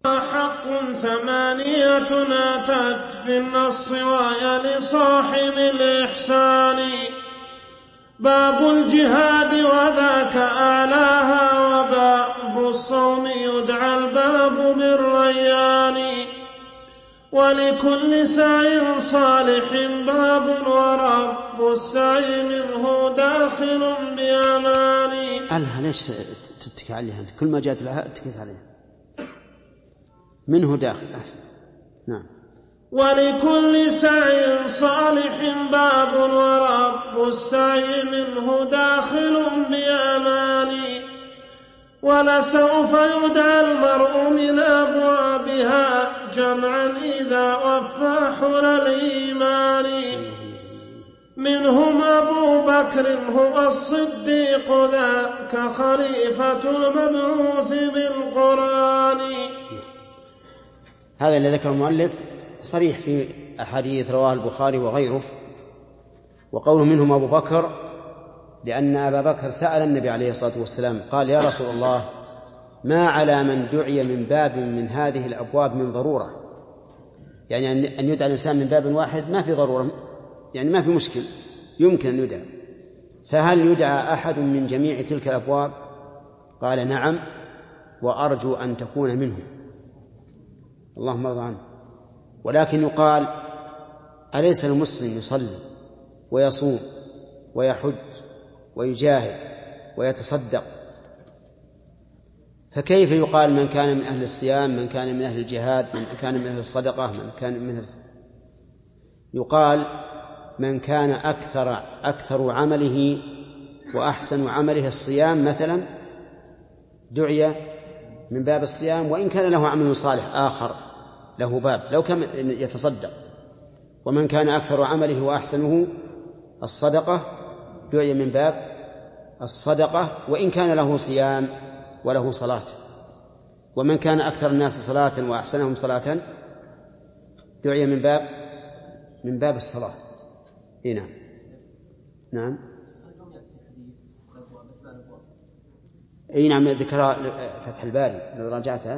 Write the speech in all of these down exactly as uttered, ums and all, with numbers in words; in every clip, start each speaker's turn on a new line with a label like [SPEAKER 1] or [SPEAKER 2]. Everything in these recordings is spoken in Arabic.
[SPEAKER 1] حق ثمانية أتت في النص وهي لصاحب الإحسان. باب الجهاد وذاك أعلاها، وباب الصوم يدعى الباب بالريان. ولكل سعي صالح باب، ورب السعي منه داخل بأمان.
[SPEAKER 2] ألها ليش تتكي عليها؟ كل ما جاءت لها اتكيت عليها. منه داخل أحسن. نعم.
[SPEAKER 1] ولكل سعي صالح باب، ورب السعي منه داخل بأمان. ولسوف يدعى المرء من أبوابها جمعا إذا وفى حل الإيمان. منهم أبو بكر هو الصديق، ذاك خليفة المبعوث بالقرآن.
[SPEAKER 2] هذا الذي ذكر المؤلف صريح في أحاديث رواه البخاري وغيره. وقوله منهم أبو بكر لأن أبا بكر سأل النبي عليه الصلاة والسلام قال: يا رسول الله، ما على من دعي من باب من هذه الأبواب من ضرورة؟ يعني أن يدعى الإنسان من باب واحد ما في ضرورة، يعني ما في مشكل، يمكن أن يدعى. فهل يدعى أحد من جميع تلك الأبواب؟ قال: نعم، وأرجو أن تكون منه، اللهم ارضى عنه. ولكن يقال: أليس المسلم يصلي ويصوم ويحج ويجاهد ويتصدق؟ فكيف يقال من كان من أهل الصيام، من كان من أهل الجهاد، من كان من أهل الصدقة، من كان من أهل... يقال: من كان أكثر أكثر عمله وأحسن عمله الصيام مثلا دعي من باب الصيام، وإن كان له عمل صالح آخر له باب لو كان يتصدق. ومن كان أكثر عمله وأحسنه الصدقة دعي من باب الصدقة، وإن كان له صيام وله صلاة. ومن كان أكثر الناس صلاة وأحسنهم صلاة دعي من باب من باب الصلاة. إيه نعم. نعم. أي نعم، ذكر فتح الباري لو راجعتها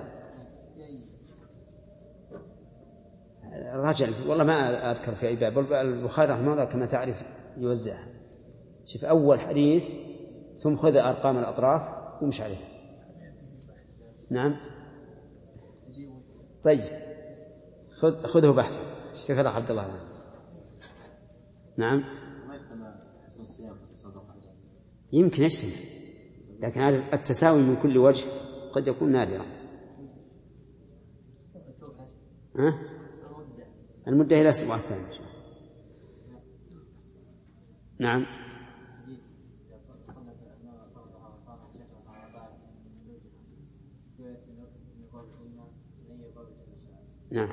[SPEAKER 2] راجع. والله ما أذكر في أي باب. البخاري رحمه الله كما تعرف يوزعها. شوف أول حديث ثم خذ أرقام الأطراف ومش عليها. نعم. طيب خذ خذه بحثا. شوف هذا عبد الله. نعم. يمكن يجتمع، لكن هذا التساوي من كل وجه قد يكون نادرا. ها؟ المدة إلى الأسبوع الثاني. نعم. نعم.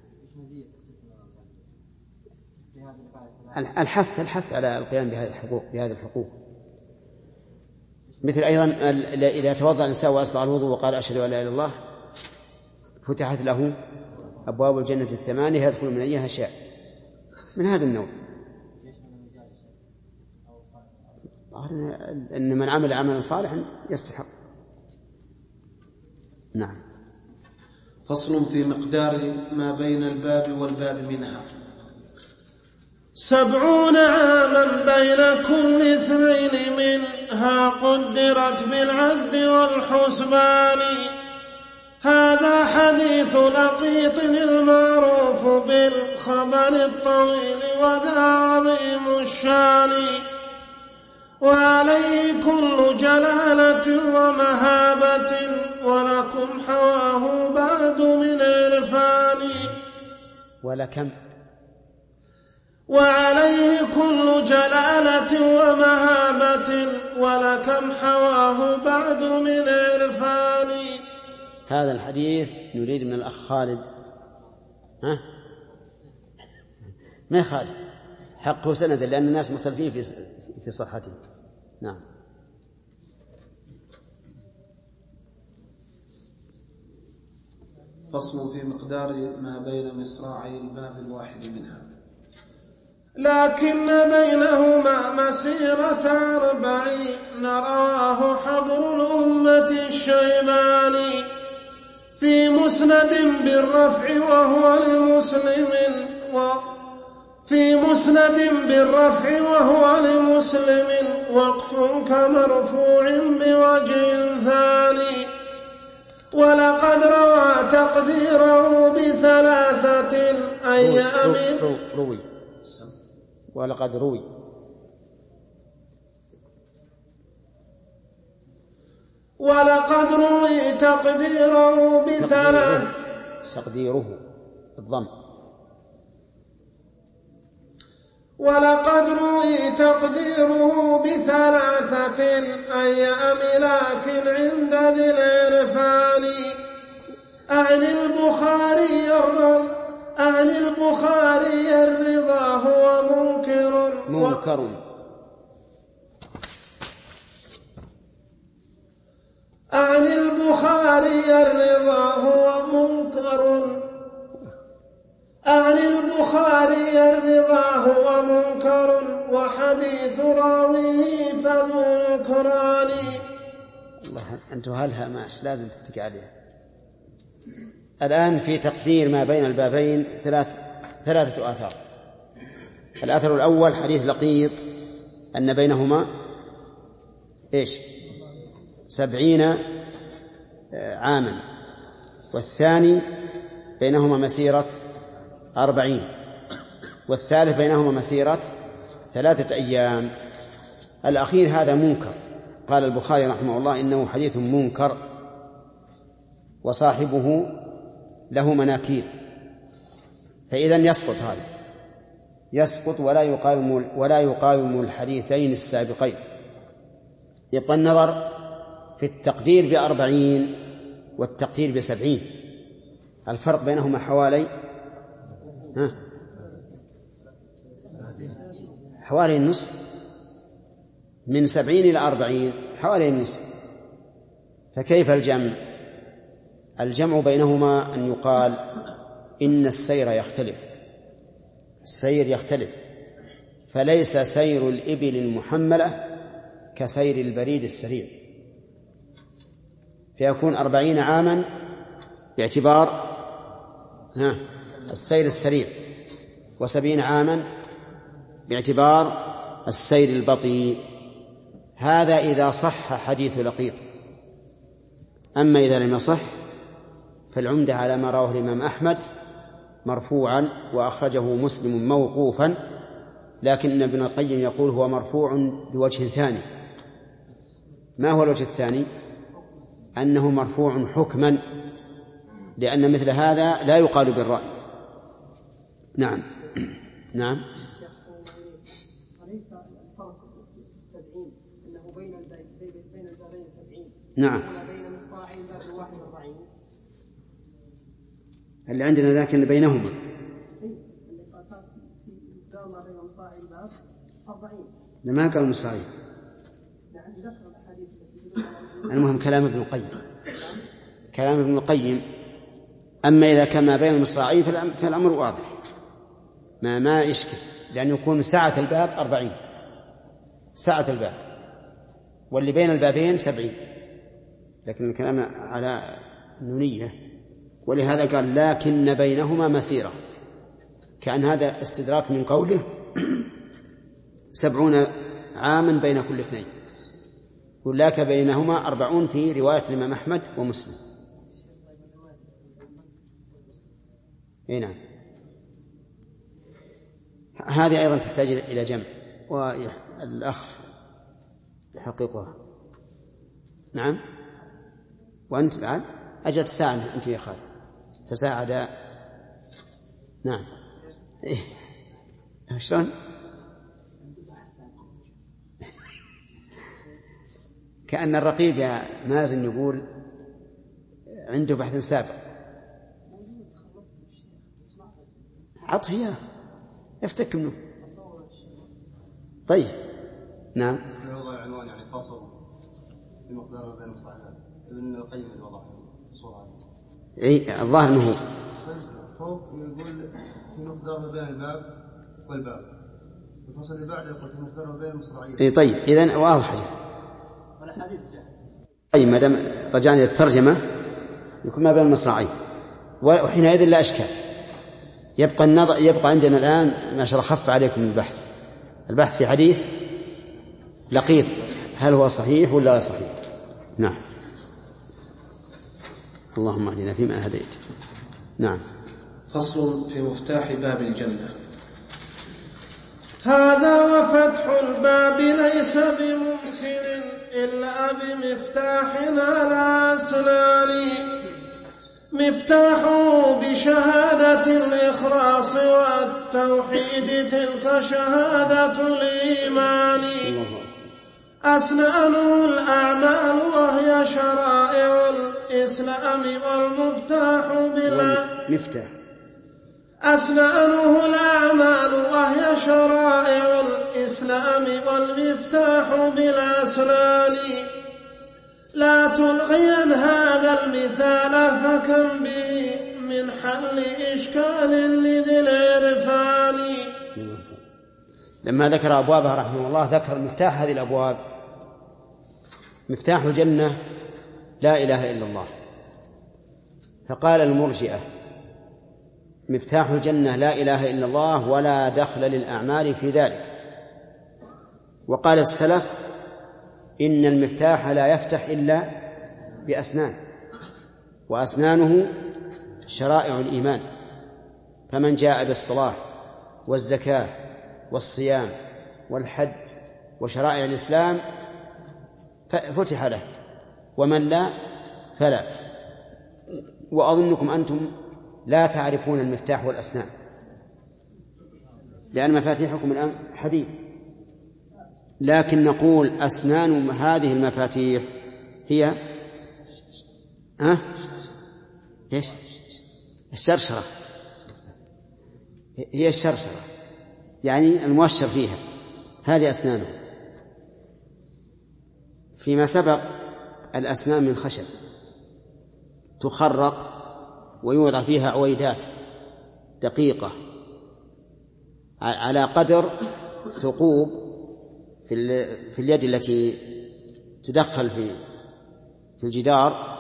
[SPEAKER 2] الحث الحث على القيام بهذه الحقوق بهذه الحقوق مثل أيضا إذا توضأ الإنسان وأسبغ الوضوء وقال: أشهد أن لا إله إلا الله، فتحت له أبواب الجنة الثمانية يدخل من أيها شاء، من هذا النوع. أن من عمل عملا صالحا يستحق. نعم.
[SPEAKER 3] فصل في مقدار ما بين الباب والباب منها.
[SPEAKER 1] سبعون عاما بين كل اثنين منها قدرت بالعد والحسبان. هذا حديث لقيط المعروف بالخبر الطويل وذا عظيم الشان. وعليه كل جلالة ومهابة، ولكم حواه بعد من عرفان.
[SPEAKER 2] ولكم
[SPEAKER 1] وعليه كل جلالة ومهابة، ولكم حواه بعد من عرفان.
[SPEAKER 2] هذا الحديث نريد من الأخ خالد. ها؟ ما خالد حقه سند، لأن الناس مختلفين في في صحته. نعم.
[SPEAKER 3] فصل في مقدار ما بين مصراعي الباب الواحد منها.
[SPEAKER 1] لكن بينهما مسيرة أربعين، رواه حبر الأمة الشيباني. في مسند بالرفع وهو لمسلم و في مسند بالرفع وهو لمسلم وقف كمرفوع بوجه ثاني. ولقد روى تقديره بثلاثة أيام
[SPEAKER 2] روي ولقد روي
[SPEAKER 1] ولقد روي تقديره بثلاث
[SPEAKER 2] تقديره الضم
[SPEAKER 1] ولقد روي تقديره بثلاثة أيام لكن عند ذي العرفان. أعني البخاري الرضا أعني البخاري الرضا هو منكر
[SPEAKER 2] منكر
[SPEAKER 1] أعني البخاري الرضا هو منكر أعني البخاري الرضا هو منكر وحديث راويه فذو نكران.
[SPEAKER 2] الله أنتم هلها ماش لازم تتكي عليها. الآن في تقدير ما بين البابين ثلاث ثلاثة آثار. الآثر الأول حديث لقيط أن بينهما إيش سبعين عاما، والثاني بينهما مسيرة أربعين، والثالث بينهما مسيرة ثلاثة أيام. الأخير هذا منكر، قال البخاري رحمه الله إنه حديث منكر وصاحبه له مناكير، فإذن يسقط هذا يسقط ولا يقاوم ولا يقاوم الحديثين السابقين. يبقى النظر في التقدير بأربعين والتقدير بسبعين، الفرق بينهما حوالي ها حوالي النصف، من سبعين إلى أربعين حوالي النصف. فكيف الجمع؟ الجمع بينهما أن يقال إن السير يختلف، السير يختلف، فليس سير الإبل المحملة كسير البريد السريع، فيكون أربعين عاما باعتبار ها السير السريع، وسبعين عاما باعتبار السير البطيء. هذا إذا صح حديث لقيط. أما إذا لم يصح فالعمدة على ما رواه الإمام أحمد مرفوعا وأخرجه مسلم موقوفا، لكن ابن القيم يقول هو مرفوع بوجه ثاني. ما هو الوجه الثاني؟ أنه مرفوع حكما، لأن مثل هذا لا يقال بالرأي. نعم نعم.
[SPEAKER 4] أليس الفرق في السبعين أنه بين بين البابين سبعين؟
[SPEAKER 2] نعم.
[SPEAKER 4] بين مصراعين باب واحد وأربعين
[SPEAKER 2] اللي عندنا، لكن بينهما لما قال مصراعين. المهم كلام ابن القيم كلام ابن القيم. أما إذا كان ما بين المصراعين فالأمر واضح، ما ما إشكل، لأن يكون سعة الباب أربعين، سعة الباب، واللي بين البابين سبعين، لكن الكلام على النونية. ولهذا قال لكن بينهما مسيرة، كأن هذا استدراك من قوله سبعون عاما بين كل اثنين، ولك بينهما أربعون في رواية الإمام أحمد ومسلم. اي نعم. هذه أيضا تحتاج إلى جمع، والأخ يحققها. نعم. وأنت بعد أجل تساعد أنت يا خالد، تساعد. نعم. إيه شلون؟ كأن الرقيب يا مازن يقول عنده بحث سابق. عط فيها افتك منه. طيب نعم.
[SPEAKER 5] اسم وضع عنوان يعني فصل في مقدار بين المصطلحات ابن القيم الوضع صورة.
[SPEAKER 2] اي الظاهر انه
[SPEAKER 5] فوق يقول في مقدار بين الباب والباب، الفصل اللي بعده يقول في مقدار بين المصطلحين.
[SPEAKER 2] اي طيب اذن واضح. طيب ما دام رجعنا للترجمة يكون ما بين المصراعين، وحينئذ لا إشكال. يبقى النظر يبقى عندنا الآن ما شاء الله خف عليكم البحث البحث في حديث لقيط، هل هو صحيح ولا لا صحيح؟ نعم. اللهم اهدنا فيما هديت. نعم.
[SPEAKER 3] فصل في مفتاح باب الجنة.
[SPEAKER 1] هذا وفتح الباب ليس بممكن إلا بمفتاح على أسنان، مفتاحه بشهادة الإخلاص والتوحيد تلك شهادة الإيمان، أسنانه الأعمال وهي شرائع الإسلام والمفتاح بلا
[SPEAKER 2] مفتاح
[SPEAKER 1] أسنانه الأعمال وهي شرائع الإسلام والمفتاح بالأسنان، لا تلغين هذا المثال فكم به من حل إشكال لذي العرفان.
[SPEAKER 2] لما ذكر أبوابها رحمه الله ذكر مفتاح هذه الأبواب. مفتاح الجنة لا إله إلا الله، فقال المرجئة مفتاح الجنة لا إله إلا الله ولا دخل للأعمال في ذلك. وقال السلف إن المفتاح لا يفتح إلا بأسنان، وأسنانه شرائع الإيمان، فمن جاء بالصلاة والزكاة والصيام والحج وشرائع الإسلام فتح له، ومن لا فلا. وأظنكم أنتم لا تعرفون المفتاح والأسنان، لأن مفاتيحكم الآن حديد، لكن نقول أسنان هذه المفاتيح هي ها إيش؟ الشرشرة، هي الشرشرة يعني المؤشر فيها، هذه أسنانه. فيما سبق الأسنان من خشب تخرق ويوضع فيها عويدات دقيقة على قدر ثقوب في اليد التي تدخل في في الجدار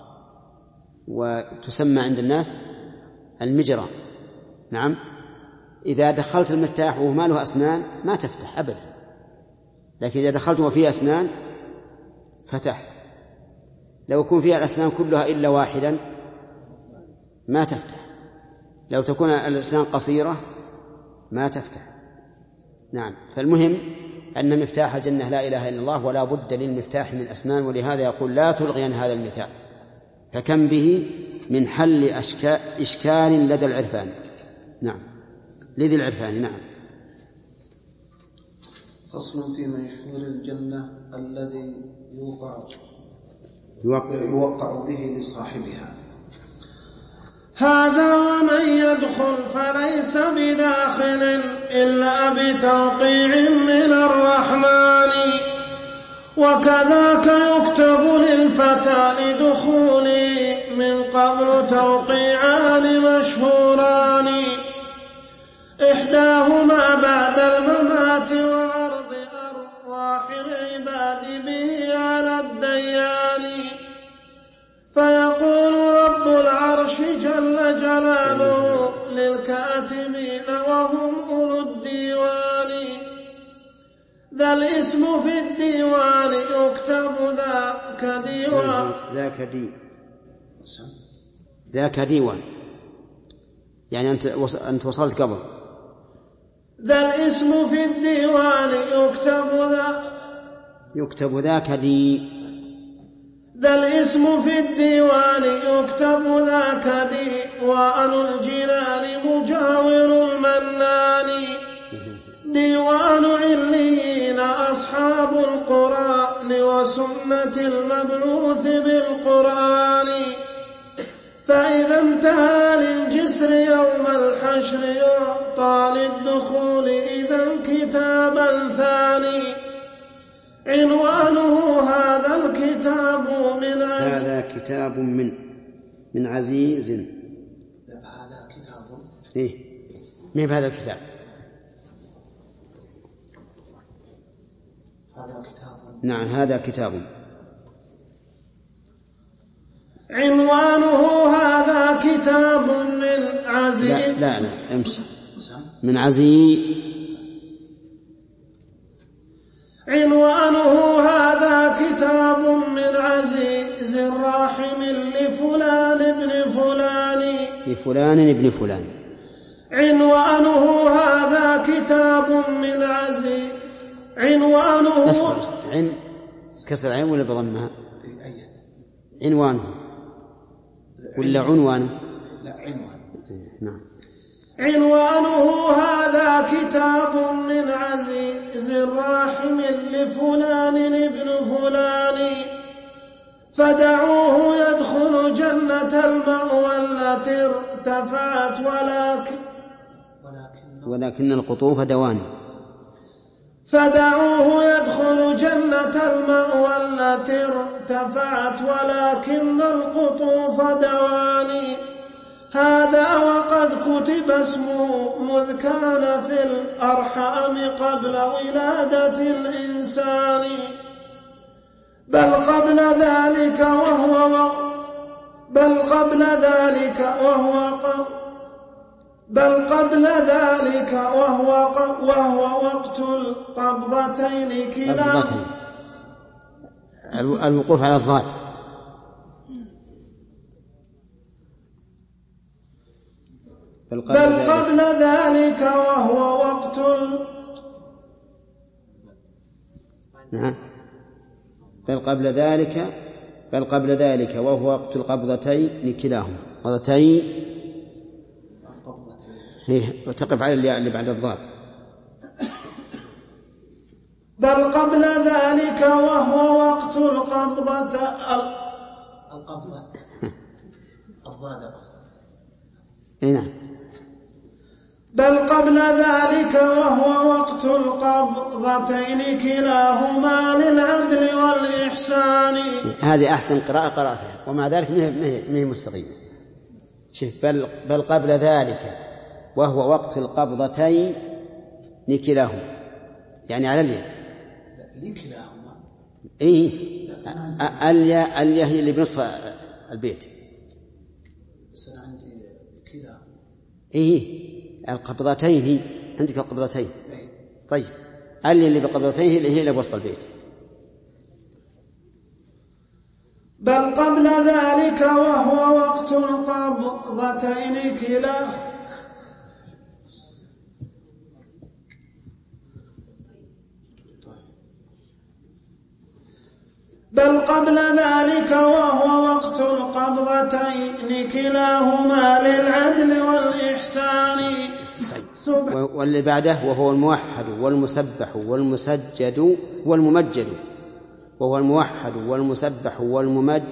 [SPEAKER 2] وتسمى عند الناس المجرى. نعم. إذا دخلت المفتاح وما له أسنان ما تفتح أبدا، لكن إذا دخلت وفيه أسنان فتحت. لو يكون فيها الأسنان كلها إلا واحدا ما تفتح، لو تكون الأسنان قصيرة ما تفتح. نعم. فالمهم أن مفتاح الجنة لا إله إلا الله، ولا بد للمفتاح من أسنان، ولهذا يقول لا تلغين هذا المثال فكم به من حل إشكال لدى العرفان. نعم. لذي العرفان. نعم.
[SPEAKER 3] فصل في منشور الجنة الذي يوقع
[SPEAKER 2] يوقع,
[SPEAKER 3] يوقع به لصاحبها.
[SPEAKER 1] هذا ومن يدخل فليس بداخل إلا بتوقيع من الرحمن، وكذاك يكتب للفتى لدخولي من قبل توقيعان مشهوران، إحداهما بعد الممات وعرض أرواح العباد به على الديان، فيقول رب العرش جل جلاله للكاتبين وهم أولو الديوان، ذا الاسم في الديوان يكتب ذاك ديوان
[SPEAKER 2] ذاك دي ذاك ديوان يعني أنت أنت وصلت قبل.
[SPEAKER 1] ذا الاسم في الديوان يكتب ذا
[SPEAKER 2] يكتب ذاك دي
[SPEAKER 1] ذا الاسم في الديوان يكتب ذاك ديوان الجنان مجاور المنان، ديوان عليين أصحاب القرآن وسنة المبعوث بالقرآن، فإذا انتهى للجسر يوم الحشر يعطى للدخول إذا كتابا ثاني، عنوانه هذا الكتاب من عزيز.
[SPEAKER 2] هذا كتاب من من عزيز.
[SPEAKER 3] هذا كتاب
[SPEAKER 2] إيه ما بهذا الكتاب.
[SPEAKER 3] هذا كتاب
[SPEAKER 2] نعم هذا كتاب.
[SPEAKER 1] عنوانه كتاب من عزي
[SPEAKER 2] لا لا, لا امشي من عزي
[SPEAKER 1] عنوانه هذا كتاب من عزيز راحم لفلان ابن فلان
[SPEAKER 2] لفلان ابن فلان.
[SPEAKER 1] عنوانه هذا كتاب من عزيز عنوانه
[SPEAKER 2] أصبر عن كسر العين ولا بضمها؟ عنوانه ولا عنوانه؟
[SPEAKER 3] لا عنوان.
[SPEAKER 2] نعم.
[SPEAKER 1] عنوانه هذا كتاب من عزيز راحم لفلان ابن فلان فدعوه يدخل جنة المأوى التي ارتفعت ولكن
[SPEAKER 2] ولكن القطوف دواني.
[SPEAKER 1] فدعوه يدخل جنة المأوى التي ارتفعت ولكن القطوف دواني. هذا وقد كتب اسمه مذ كان في الأرحام قبل ولادة الإنسان بل قبل ذلك وهو بل قبل ذلك وهو بل قبل ذلك وهو وهو وقت القبضتين كلا
[SPEAKER 2] الوقوف على الضاد.
[SPEAKER 1] بل قبل, بل قبل ذلك وهو وقت ال...
[SPEAKER 2] نعم بل قبل ذلك بل قبل ذلك وهو وقت القبضتين كلاهما قبضتين وتقف على الياء اللي بعد الضاد.
[SPEAKER 1] بل قبل ذلك وهو وقت القبضة
[SPEAKER 3] القبضة الضاد.
[SPEAKER 2] نعم.
[SPEAKER 1] بل قبل ذلك وهو وقت القبضتين كلاهما للعدل والإحسان.
[SPEAKER 2] هذه أحسن قراءة قراءتها ومع ذلك ما هي مستقيمة. شوف بل, بل قبل ذلك وهو وقت القبضتين لكلاهما يعني على الياء
[SPEAKER 3] لكلاهما.
[SPEAKER 2] إيه الياء الياء هي اللي بنصف البيت.
[SPEAKER 3] بس أنا عندي كلاهما.
[SPEAKER 2] إيه القبضتين هي عندك القبضتين. طيب الياء اللي بقبضتين هي اللي بوسط البيت.
[SPEAKER 1] بل قبل ذلك وهو وقت القبضتين كلاهما بل قبل ذلك وهو وقت القبضتين كلاهما للعدل والإحسان.
[SPEAKER 2] واللي بعده وهو الموحد والمسبح والمسجد والممجد وهو الموحد والمسبح والممجد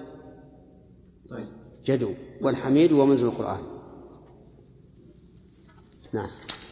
[SPEAKER 2] والحميد ومنزل القرآن. نعم.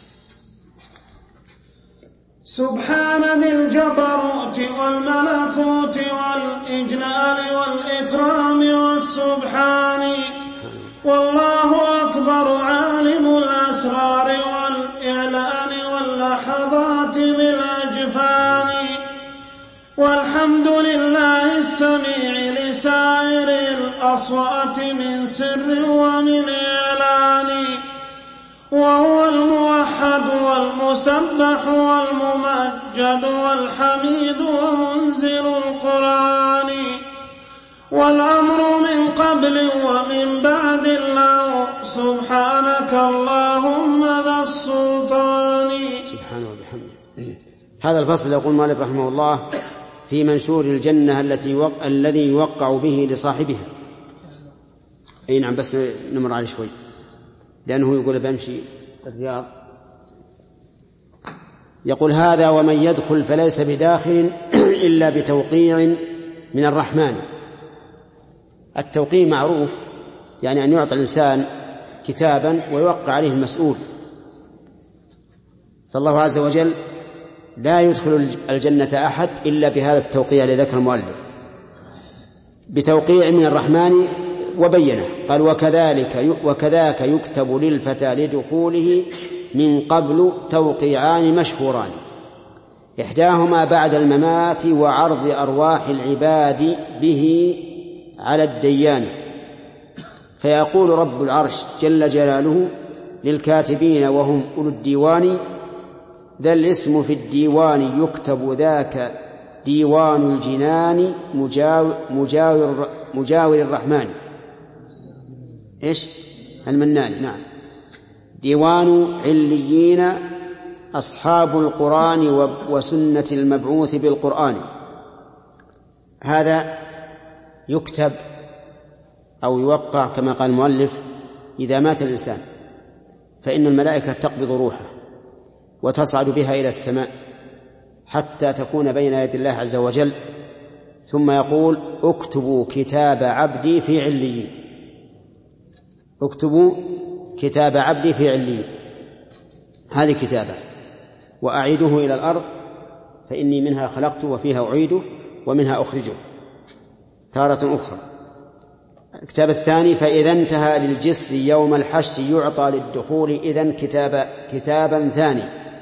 [SPEAKER 1] سبحان ذي الجبروت والملكوت والإجلال والإكرام والسبحان والله أكبر عالم الأسرار والإعلان واللحظات بالأجفان والحمد لله السميع لسائر الأصوات من سر ومن إعلان وهو الموحد والمسبح والممجد والحميد ومنزل القرآن والأمر من قبل ومن بعد الله سبحانك اللهم ذا السلطان.
[SPEAKER 2] سبحانه وبحمده. هذا الفصل يقول المؤلف رحمه الله في منشور الجنة التي يوقع الذي يوقع به لصاحبها. أي نعم بس نمر عليه شوي لأنه يقول بمشي الرياض. يقول هذا ومن يدخل فليس بداخل إلا بتوقيع من الرحمن. التوقيع معروف يعني أن يعطي الإنسان كتابا ويوقع عليه المسؤول. فالله عز وجل لا يدخل الجنة أحد إلا بهذا التوقيع الذي ذكر المؤلف بتوقيع من الرحمن وبينه. قال وكذلك وكذاك يكتب للفتى لدخوله من قبل توقيعان مشهوران إحداهما بعد الممات وعرض أرواح العباد به على الديان فيقول رب العرش جل جلاله للكاتبين وهم أولو الديوان: ذا الاسم في الديوان يكتب ذاك ديوان الجنان مجاور, مجاور, مجاور الرحمن. إيش؟ المنان. نعم. ديوان عليين أصحاب القرآن وسنة المبعوث بالقرآن. هذا يكتب أو يوقع كما قال المؤلف إذا مات الإنسان، فإن الملائكة تقبض روحه وتصعد بها إلى السماء حتى تكون بين يدي الله عز وجل، ثم يقول: اكتبوا كتاب عبدي في عليين، اكتبوا كتاب عبدي في عليين، هذه كتابة، وأعيده إلى الأرض فإني منها خلقته وفيها أعيده ومنها أخرجه تارة أخرى. الكتاب الثاني: فإذا انتهى للجسر يوم الحشر يعطى للدخول إذن كتاب كتابا ثاني.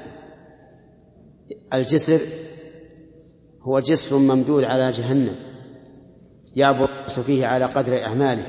[SPEAKER 2] الجسر هو جسر ممدود على جهنم يعبر الناس فيه على قدر أعمالهم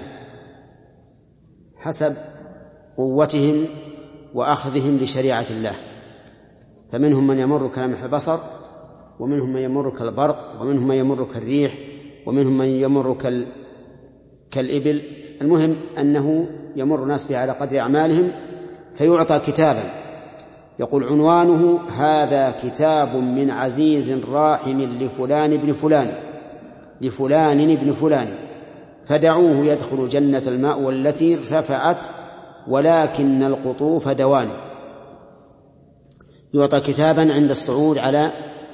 [SPEAKER 2] حسب قوتهم وأخذهم لشريعة الله، فمنهم من يمر كلمح البصر، ومنهم من يمر كالبرق، ومنهم من يمر كالريح، ومنهم من يمر كال... كالإبل. المهم أنه يمر الناس به على قدر أعمالهم، فيعطى كتابا يقول عنوانه: هذا كتاب من عزيز راحم لفلان ابن فلان لفلان ابن فلان فدعوه يدخل جنة الماء والتي ارتفعت ولكن القطوف دوان. يعطى كتابا عند الصعود على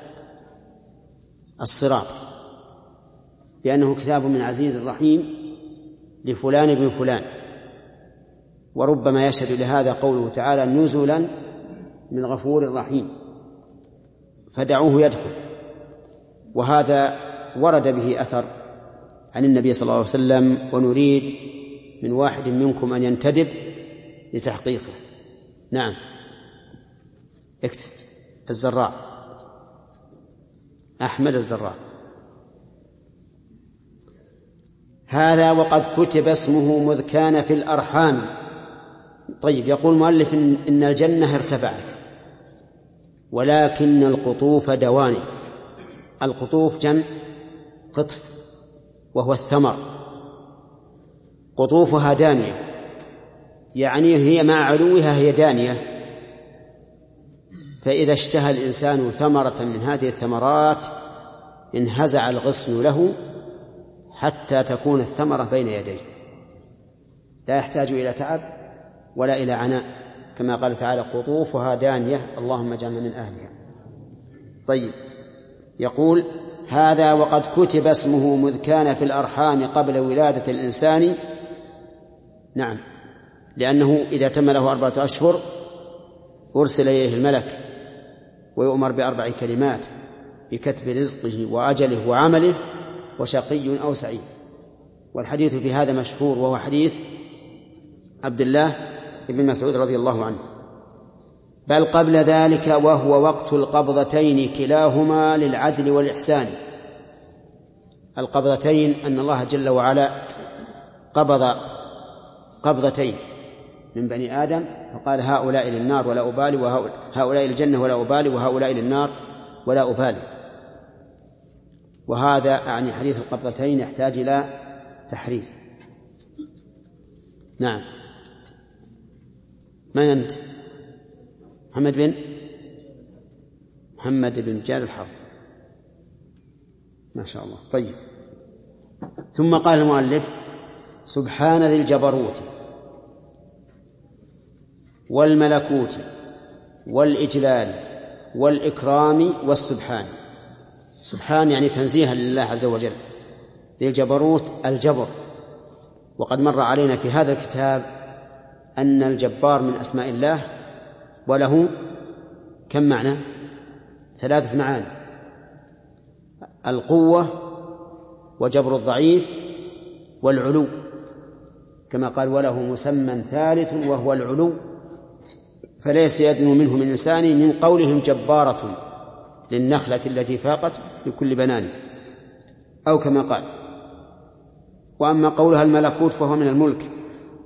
[SPEAKER 2] الصراط بأنه كتاب من عزيز رحيم لفلان ابن فلان، وربما يشهد لهذا قوله تعالى: نزلا من غفور رحيم، فدعوه يدخل. وهذا ورد به أثر عن النبي صلى الله عليه وسلم، ونريد من واحد منكم أن ينتدب لتحقيقه. نعم، اكتب. الزراع، أحمد الزراع. هذا وقد كتب اسمه مذ كان في الأرحام. طيب، يقول المؤلف إن, إن الجنة ارتفعت ولكن القطوف دواني. القطوف جمع قطف وهو الثمر، قطوفها دانية، يعني هي مع علوها هي دانية. فإذا اشتهى الإنسان ثمرة من هذه الثمرات انهزع الغصن له حتى تكون الثمرة بين يديه، لا يحتاج إلى تعب ولا إلى عناء، كما قال تعالى: قطوفها دانية اللهم اجعلنا من أهلها. طيب، يقول: هذا وقد كتب اسمه مذ كان في الأرحام قبل ولادة الإنسان. نعم، لأنه إذا تم له أربعة أشهر أرسل إليه الملك ويؤمر بأربع كلمات بكتب رزقه وأجله وعمله وشقي أو سعيد. والحديث في هذا مشهور، وهو حديث عبد الله بن مسعود رضي الله عنه: بل قبل ذلك وهو وقت القبضتين كلاهما للعدل والإحسان. القبضتين أن الله جل وعلا قبض قبضتين من بني آدم فقال: هؤلاء للنار ولا أبالي، وهؤلاء للجنة ولا أبالي، وهؤلاء للنار ولا أبالي. وهذا يعني حديث القبضتين يحتاج إلى تحرير. نعم. من أنت؟ محمد بن محمد بن جار الحرب، ما شاء الله. طيب، ثم قال المؤلف: سبحان ذي الجبروت والملكوت والإجلال والإكرام والسبحان. سبحان يعني تنزيها لله عز وجل، ذي الجبروت الجبر. وقد مر علينا في هذا الكتاب أن الجبار من أسماء الله، وله كم معنى؟ ثلاثة معاني: القوة وجبر الضعيف والعلو، كما قال: وله مسمى ثالث وهو العلو، فليس يدنو منه من إنسان من قولهم جبارة للنخلة التي فاقت لكل بنان، أو كما قال. وأما قولها الملكوت فهو من الملك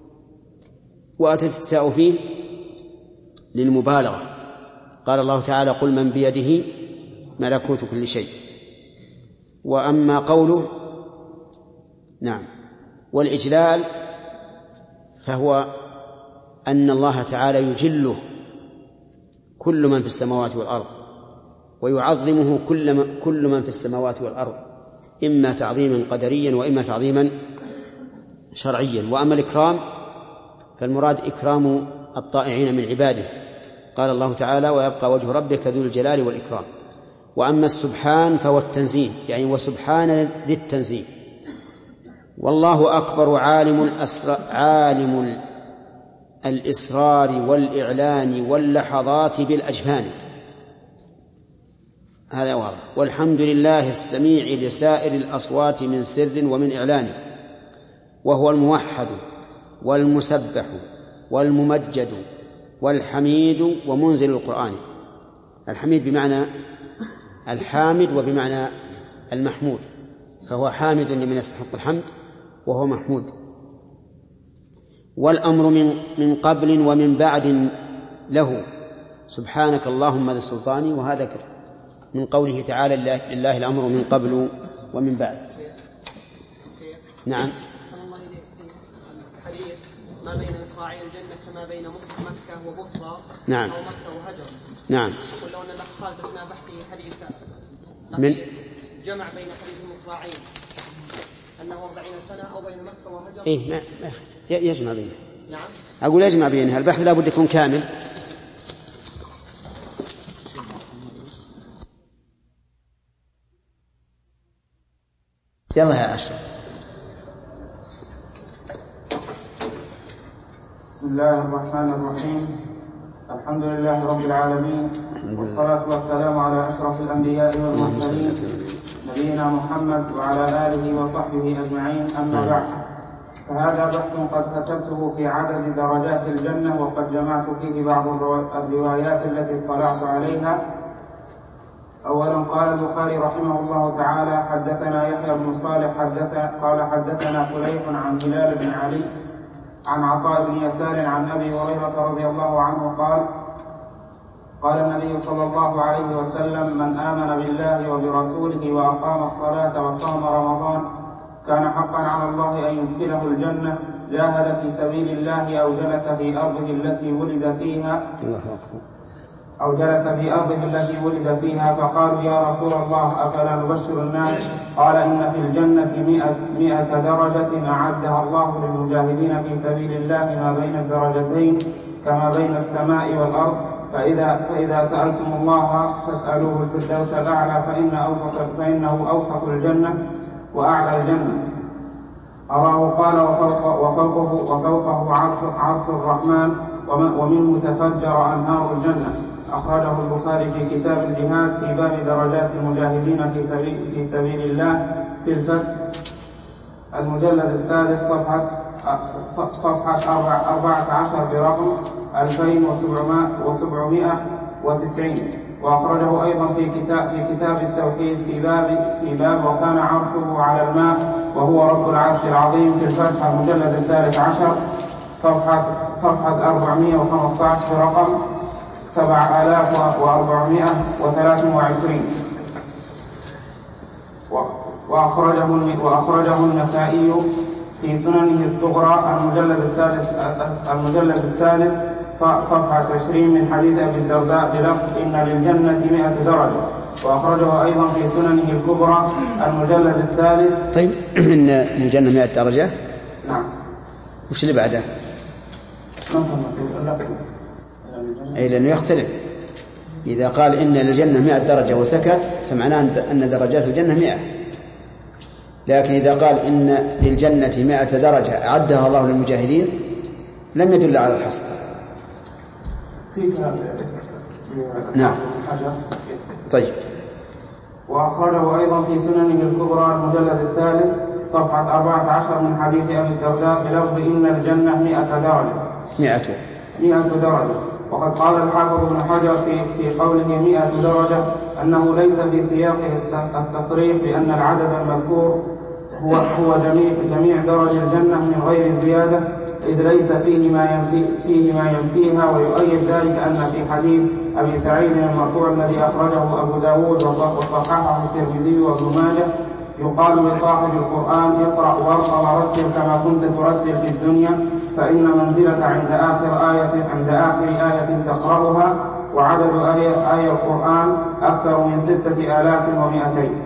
[SPEAKER 2] وأتى التاء فيه للمبالغة. قال الله تعالى قل من بيده ملكوت كل شيء. وأما قوله نعم والإجلال فهو أن الله تعالى يجله كل من في السماوات والأرض ويعظمه كل من في السماوات والأرض، إما تعظيما قدريا وإما تعظيما شرعيا. وأما الإكرام فالمراد إكرام الطائعين من عباده. قال الله تعالى ويبقى وجه ربك ذو الجلال والإكرام. وأما السبحان فهو التنزيه، يعني وسبحان ذي التنزيه. والله أكبر عالم عالم الإسرار والإعلان واللحظات بالأجفان، هذا واضح. والحمد لله السميع لسائر الأصوات من سر ومن إعلان، وهو الموحد والمسبح والممجد والحميد ومنزل القرآن. الحميد بمعنى الحامد وبمعنى المحمود، فهو حامد لمن يستحق الحمد وهو محمود. والأمر من من قبل ومن بعد له سبحانك اللهم ذا السلطان، وهذا من قوله تعالى لله الأمر من قبل ومن بعد. نعم.
[SPEAKER 4] الحديث ما بين مصراعي الجنة كما بين مكة وبصرى
[SPEAKER 2] نعم.
[SPEAKER 4] أو مكة وهجر.
[SPEAKER 2] نعم.
[SPEAKER 4] ولو أن الأخ خالد أثناء بحثه حديث
[SPEAKER 2] من
[SPEAKER 4] جمع بين حديث المصراعين أنه أربعين سنة أو بين مكة وهجر.
[SPEAKER 2] إيه ما يجمع بينه.
[SPEAKER 4] نعم.
[SPEAKER 2] أقول يجمع بينها، البحث لا بد يكون كامل. يلا يا أشرف.
[SPEAKER 6] بسم الله الرحمن الرحيم. الحمد لله رب العالمين، والصلاة والسلام على أشرف الأنبياء والمرسلين نبينا محمد وعلى آله وصحبه أجمعين. أما بعد، فهذا بحث قد كتبته في عدد درجات الجنة، وقد جمعت فيه بعض الروايات التي اطلعت عليها. أولا قال البخاري رحمه الله تعالى حدثنا يحيى بن صالح حدث قال حدثنا فليح عن هلال بن علي عن عطاء بن يسار عن أبي هريرة رضي الله عنه قال قال النبي صلى الله عليه وسلم من آمن بالله وبرسوله وأقام الصلاة وصام رمضان كان حقا على الله أن يدخله الجنة، جاهد في سبيل الله أو جلس في أرضه التي ولد فيها أو جلس في أرضه التي ولد فيها فقالوا يا رسول الله أفلا نبشر الناس؟ قال إن في الجنة مئة, مئة درجة أعدها الله للمجاهدين في سبيل الله ما بين الدرجتين كما بين السماء والأرض، فإذا, فإذا سألتم الله فاسألوه الفردوس الأعلى فإن أوسط فإنه أوسط الجنة وأعلى الجنة. أراه قال وفوقه, وفوقه, وفوقه عرش, عرش الرحمن ومنه تفجر أنهار الجنة. أخرجه البخاري في كتاب الجهاد في باب درجات المجاهدين في سبيل, في سبيل الله في الفتح المجلد السادس صفحة صفحة أربعة عشر برقم ألفين وسبعمائة وتسعين. وأخرجه أيضا في كتاب في كتاب التوحيد في باب في باب وكان عرشه على الماء وهو رب العرش العظيم في الفتح المجلد الثالث عشر صفحة صفحة أربعمائة وخمسة عشر برقم سبعة آلاف وأربعمائة وثلاثة وعشرين. وأخرجه وأخرجه النسائي في سننه الصغرى المجلد السادس المجلد السادس صفحة عشرين من حديث أبي الدرداء بلفظ إن للجنة مئة درجة. وأخرجه أيضا في سننه الكبرى المجلد الثالث.
[SPEAKER 2] طيب إن للجنة مئة درجة.
[SPEAKER 6] نعم.
[SPEAKER 2] وش اللي بعده؟ أي لأنه يختلف. إذا قال إن للجنة مئة درجة وسكت فمعناه أن درجات الجنة مئة، لكن إذا قال إن للجنة مئة درجة أعدها الله للمجاهدين لم يدل على الحصر. نعم. طيب.
[SPEAKER 6] وأخرجه أيضا في سننه الكبرى المجلد الثالث صفحة أربعة عشر من حديث أبي الدرداء بلفظ إن الجنة مئة درجة.
[SPEAKER 2] مئة
[SPEAKER 6] مئة درجة. وقد قال الحافظ ابن حجر في في قوله مئة درجة أنه ليس في سياقه التصريح بأن العدد المذكور هو هو جميع جميع درج الجنة من غير زيادة، إذ ليس فيه ما ينفي فيه ما ينفيها. ويؤيد ذلك أن في حديث أبي سعيد المرفوع الذي أخرجه أبو داود وصححه الترمذي وابن ماجه يقال لصاحب القرآن اقرأ وارقى ورتل كما كنت ترتل في الدنيا، فإن منزلك عند آخر آية عند آخر آية تقرأها، وعدد آية, آية القرآن أكثر من ستة آلاف ومئتين.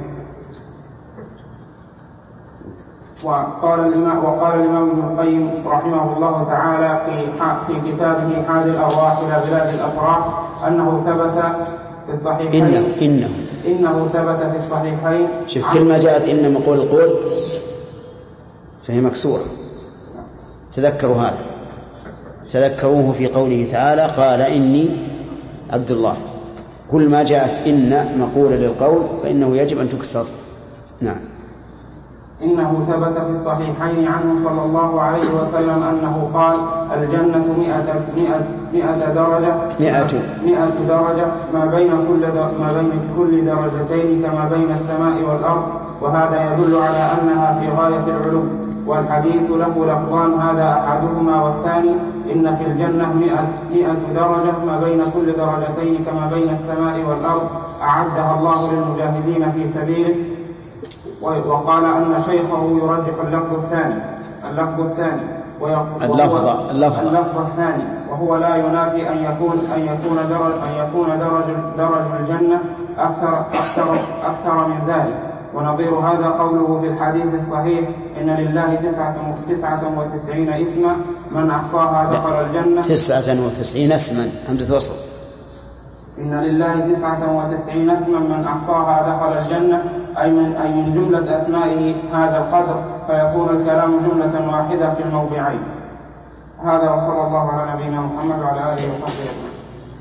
[SPEAKER 6] وقال الإمام وقال الإمام ابن القيم رحمه الله تعالى في في كتابه حاد الأرواح إلى بلاد الأفراح أنه ثبت في الصحيحين
[SPEAKER 2] إنه إنه
[SPEAKER 6] إنه ثبت في الصحيحين.
[SPEAKER 2] شوف كل ما جاءت إن مقول القول فهي مكسورة. تذكروا هذا، تذكروه في قوله تعالى قال إني عبد الله. كل ما جاءت إن مقولة للقول فإنه يجب أن تكسر. نعم.
[SPEAKER 6] إنه ثبت في الصحيحين عنه صلى الله عليه وسلم أنه قال الجنة مئة, مئة, مئة درجة
[SPEAKER 2] مئة,
[SPEAKER 6] مئة درجة ما بين كل ما بين كل درجتين كما بين السماء والأرض، وهذا يدل على أنها في غاية العلو. والحديث له لفظان، هذا أحدهما، والثاني إن في الجنة مئة, مئة درجة ما بين كل درجتين كما بين السماء والأرض أعدها الله للمجاهدين في سبيله. وقال أن شيخه يرجح اللفظ الثاني اللفظ الثاني
[SPEAKER 2] اللفظ اللفظ
[SPEAKER 6] اللفظ الثاني وهو لا ينافي أن يكون أن يكون درج أن يكون درج درج الجنة أكثر أكثر أكثر من ذلك. ونظير هذا قوله في الحديث الصحيح إن لله تسعة تسعة وتسعين اسما من أحصاها دخل الجنة.
[SPEAKER 2] تسعة وتسعين اسما همزة وصل.
[SPEAKER 6] إن لله تسعة وتسعين اسما من أحصاها دخل الجنة، أي من أي من جملة أسمائه هذا القدر، فيكون الكلام جملة واحدة في الموضعين. هذا وصلى الله على نبينا محمد وعلى آله وصحبه أجمعين.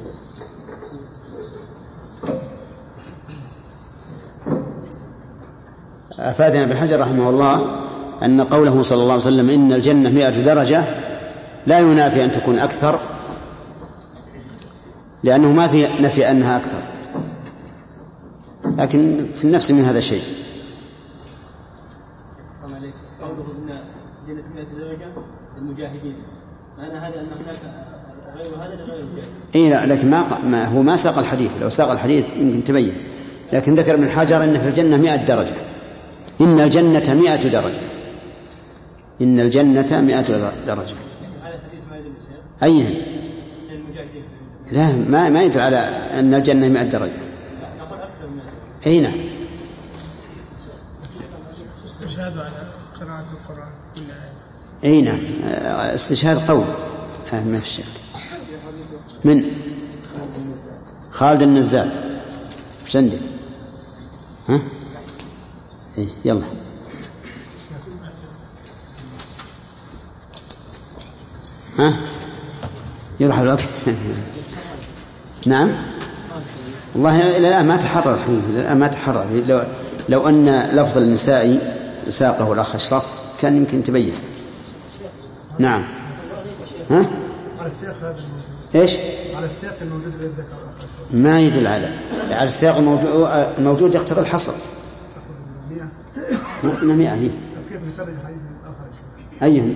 [SPEAKER 2] أفادنا ابن حجر رحمه الله أن قوله صلى الله عليه وسلم إن الجنة مئة درجة لا ينافي أن تكون أكثر، لأنه ما في نفي أنها أكثر، لكن في النفس من هذا الشيء.
[SPEAKER 4] قوله إن جنة مئة درجة للمجاهدين، معنى هذا أن هناك غير هذا لغير المجاهدين.
[SPEAKER 2] إيه لا، لكن ما, ما هو ما ساق الحديث. لو ساق الحديث يمكن تبين، لكن ذكر ابن حجر إن في الجنة مئة درجة. إن الجنة مئة درجة إن الجنة مئة درجة. أيهن؟ لا، ما ما يدل على أن الجنة مئة درجة. أي نعم.
[SPEAKER 7] استشهاد على قراءة القرآن كل آية.
[SPEAKER 2] أي نعم، استشهاد قول آه ما في شك. من خالد النزال. ايش عندك؟ ها؟ إيه يلا. ها؟ يروح الوقت. نعم. والله إلى الآن ما تحرر الحين، إلى الآن ما تحرر. لو, لو أن لفظ النسائي ساقه الأخ أشرف كان يمكن تبين. نعم. ها؟
[SPEAKER 5] على السياق هذا
[SPEAKER 2] إيش؟
[SPEAKER 5] على السياق الموجود الذي ذكره
[SPEAKER 2] ما يدل على على السياق الموجود الموجود يقتضي الحصر. مئة مئة هي.
[SPEAKER 5] كيف نخرج حديث آخر؟
[SPEAKER 2] أيهم؟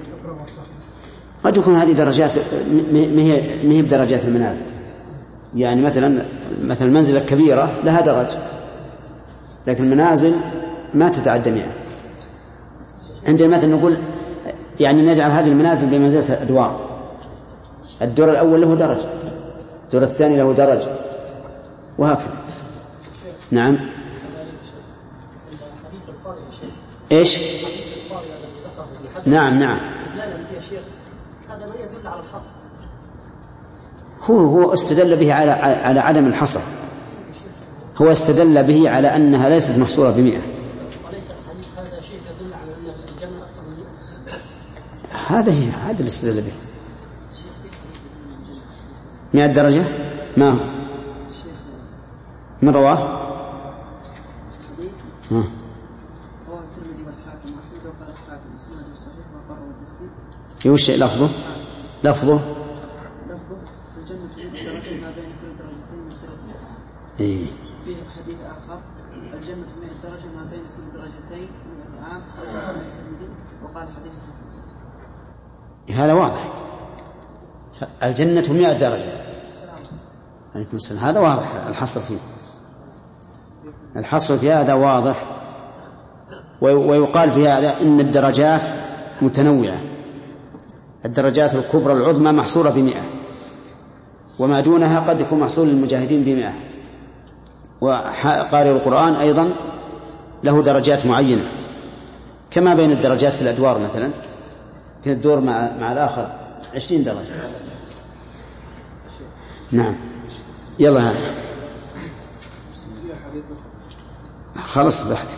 [SPEAKER 2] قد يكون هذه درجات ما هي بدرجات المنازل. يعني مثلا مثلا المنزلة الكبيرة لها درج، لكن المنازل ما تتعدى مئة. عندنا مثلا نقول يعني نجعل هذه المنازل بمنزلة الأدوار. الدور الأول له درج، الدور الثاني له درج، وهكذا. نعم. إيش؟ نعم نعم.
[SPEAKER 4] هذا ما يدل على الحصر.
[SPEAKER 2] هو هو استدل به على على عدم الحصر. هو استدل به على أنها ليست محصورة بمئة.
[SPEAKER 4] وليس الحديث هذا شيء يدل على أن الجنة أكثر من مئة.
[SPEAKER 2] هذا هي هذا اللي استدل به. مئة درجة ما هو من رواه؟ ها. يوش لفظه لفظه
[SPEAKER 8] الجنة ما بين كل درجتين مسيرة.
[SPEAKER 2] إيه
[SPEAKER 8] فيه حديث آخر الجنة مئة درجة ما بين كل درجتين مئة عام وقال حديث حسن.
[SPEAKER 2] هذا واضح، الجنة مئة درجة. عليكم السلام. هذا واضح الحصر فيه، الحصر في هذا واضح. ويقال في هذا إن الدرجات متنوعة، الدرجات الكبرى العظمى محصورة بمئة، وما دونها قد يكون محصور للمجاهدين بمئة. وقارئ القرآن أيضا له درجات معينة، كما بين الدرجات في الأدوار مثلا، في الدور مع, مع الآخر عشرين درجة. نعم. يلا هذا خلص بحثك.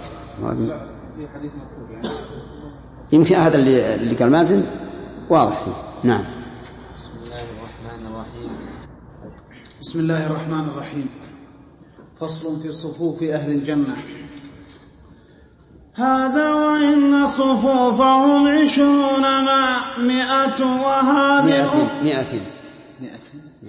[SPEAKER 2] يمكن هذا اللي, اللي قال مازن واضح فيه. نعم.
[SPEAKER 3] بسم الله الرحمن الرحيم. بسم الله الرحمن الرحيم. فصل في صفوف أهل الجنة.
[SPEAKER 1] هذا وإن صفوفهم عشرون مع مئة وهذه
[SPEAKER 2] مئة مئة
[SPEAKER 3] مئة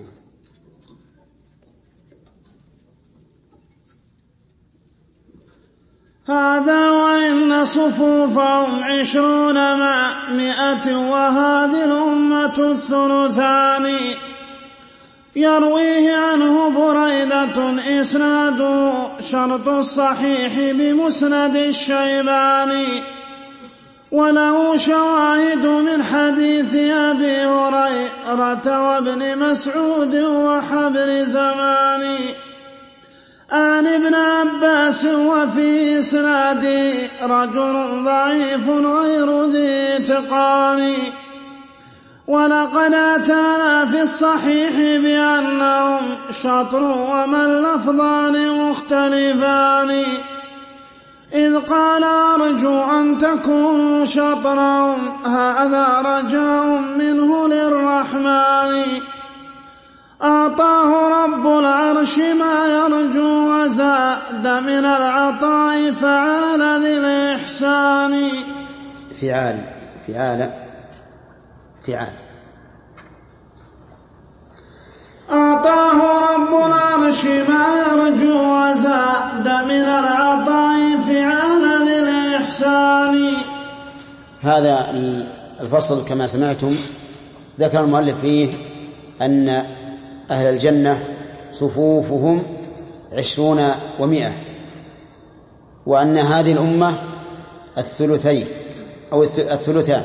[SPEAKER 1] هذا وإن صفوفهم عشرون مع مئة وهذه الأمة الثلثان. يرويه عنه بريدة إسناده شرط الصحيح بمسند الشيباني، وله شواهد من حديث أبي هريرة وابن مسعود وحبر زماني عن ابن عباس. وفي إسناده رجل ضعيف غير ذي اتقان، ولقد أتانا في الصحيح بأنهم شطر وما اللفظان مختلفان، إذ قال أرجو أن تكونوا شطرهم هذا رجاء منه للرحمن. أعطاه رب العرش ما يرجو وزاد من العطاء فعال ذي الإحسان.
[SPEAKER 2] فعال فعال فعال
[SPEAKER 1] أعطاه رب العرش ما يرجو وزاد من العطاء فعال ذي الإحسان.
[SPEAKER 2] هذا الفصل كما سمعتم ذكر المؤلف فيه أن أهل الجنة صفوفهم عشرون ومئة، وأن هذه الأمة الثلثين أو الثلثان،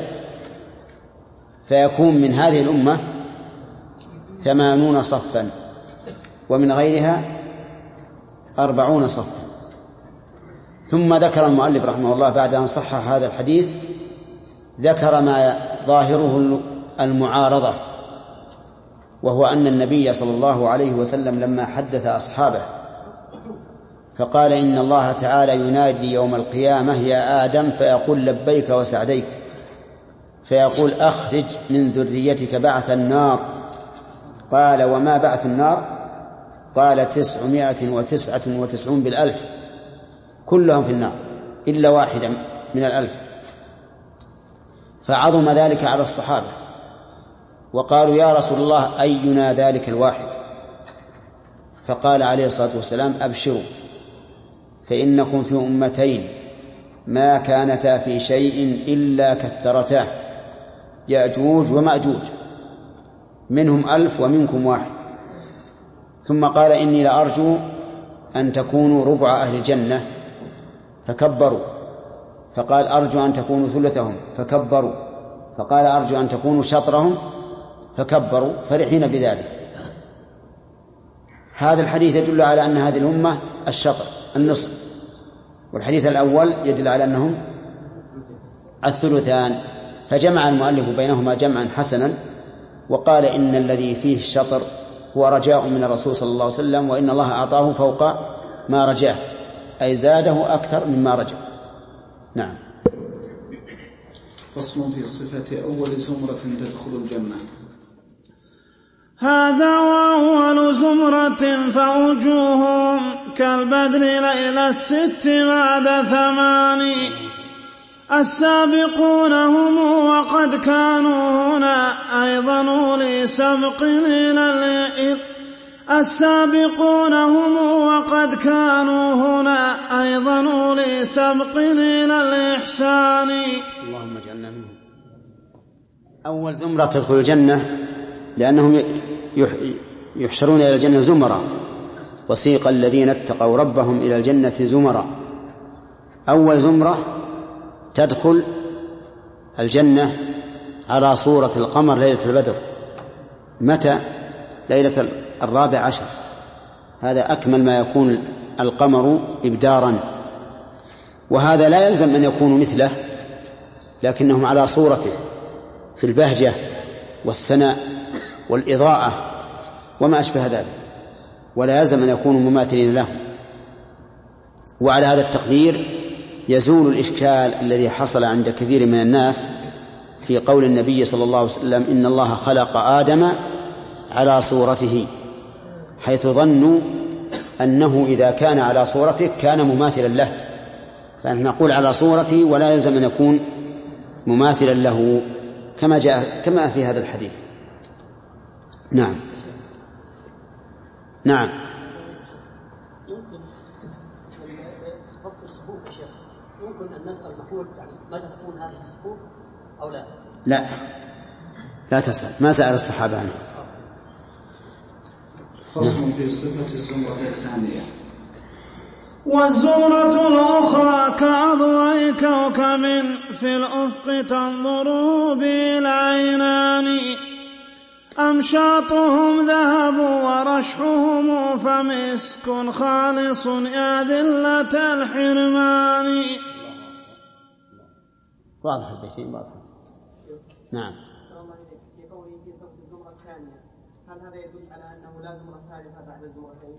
[SPEAKER 2] فيكون من هذه الأمة ثمانون صفا ومن غيرها أربعون صفا. ثم ذكر المؤلف رحمه الله بعد أن صحح هذا الحديث ذكر ما ظاهره المعارضة، وهو أن النبي صلى الله عليه وسلم لما حدث أصحابه فقال إن الله تعالى ينادي يوم القيامة يا آدم فيقول لبيك وسعديك، فيقول أخرج من ذريتك بعث النار. قال وما بعث النار؟ قال تسعمائة وتسعة وتسعون بالألف، كلهم في النار إلا واحدا من الألف. فعظم ذلك على الصحابة وقالوا يا رسول الله أينا ذلك الواحد؟ فقال عليه الصلاة والسلام أبشروا فإنكم في أمتين ما كانتا في شيء إلا كثرتاه، يأجوج ومأجوج، منهم ألف ومنكم واحد. ثم قال إني لأرجو أن تكونوا ربع أهل الجنة فكبروا، فقال أرجو أن تكونوا ثلثهم فكبروا، فقال أرجو أن تكونوا شطرهم فكبروا، فرحين بذلك. هذا الحديث يدل على أن هذه الأمة الشطر النصف، والحديث الأول يدل على أنهم الثلثان، فجمع المؤلف بينهما جمعا حسنا، وقال إن الذي فيه الشطر هو رجاء من الرسول صلى الله عليه وسلم، وإن الله أعطاه فوق ما رجاه، أي زاده أكثر مما رجى. نعم.
[SPEAKER 3] فصل في صفة أول زمرة تدخل الجنة.
[SPEAKER 1] هذا وأول زمرة فوجوههم كالبدر ليل الست بعد ثمان، السابقون هم وقد كانوا هنا أيضا أولي سبق إلى السابقون هم وقد كانوا هنا أيضا أولي سبق إلى الإحسان.
[SPEAKER 2] اللهم اجعلنا منهم. أول زمرة تدخل الجنة لأنهم يحشرون إلى الجنة زمرا، وسيق الذين اتقوا ربهم إلى الجنة زمرا. أول زمرة تدخل الجنة على صورة القمر ليلة البدر. متى؟ ليلة الرابع عشر، هذا أكمل ما يكون القمر إبدارا، وهذا لا يلزم أن يكونوا مثله، لكنهم على صورته في البهجة والسناء والإضاءة وما أشبه ذلك، ولا يلزم أن يكونوا مماثلين لهم. وعلى هذا التقدير يزول الإشكال الذي حصل عند كثير من الناس في قول النبي صلى الله عليه وسلم إن الله خلق آدم على صورته، حيث ظنوا أنه إذا كان على صورته كان مماثلا له، فنحن نقول على صورته ولا يلزم أن يكون مماثلا له كما جاء كما في هذا الحديث. نعم نعم.
[SPEAKER 4] ممكن فصل الصفوف يا شيخ، ممكن أن نسأل نقول يعني متى تكون هذه الصفوف أو لا؟
[SPEAKER 2] لا لا تسأل، ما سأل الصحابة عنه.
[SPEAKER 3] فصل في صفة الزمرة الثانية.
[SPEAKER 1] والزمرة الأخرى كأضواء كوكب في الأفق تنظر به العينان، أمشاطهم ذهب ورشحهم فمسك خالص يا ذلة الحرمان.
[SPEAKER 2] واضح البيتين واضح. نعم.
[SPEAKER 4] في قوله في صفة الزمرة الثانية، هل هذا يدل على أنه لا زمرة ثالثة بعد الزمرتين؟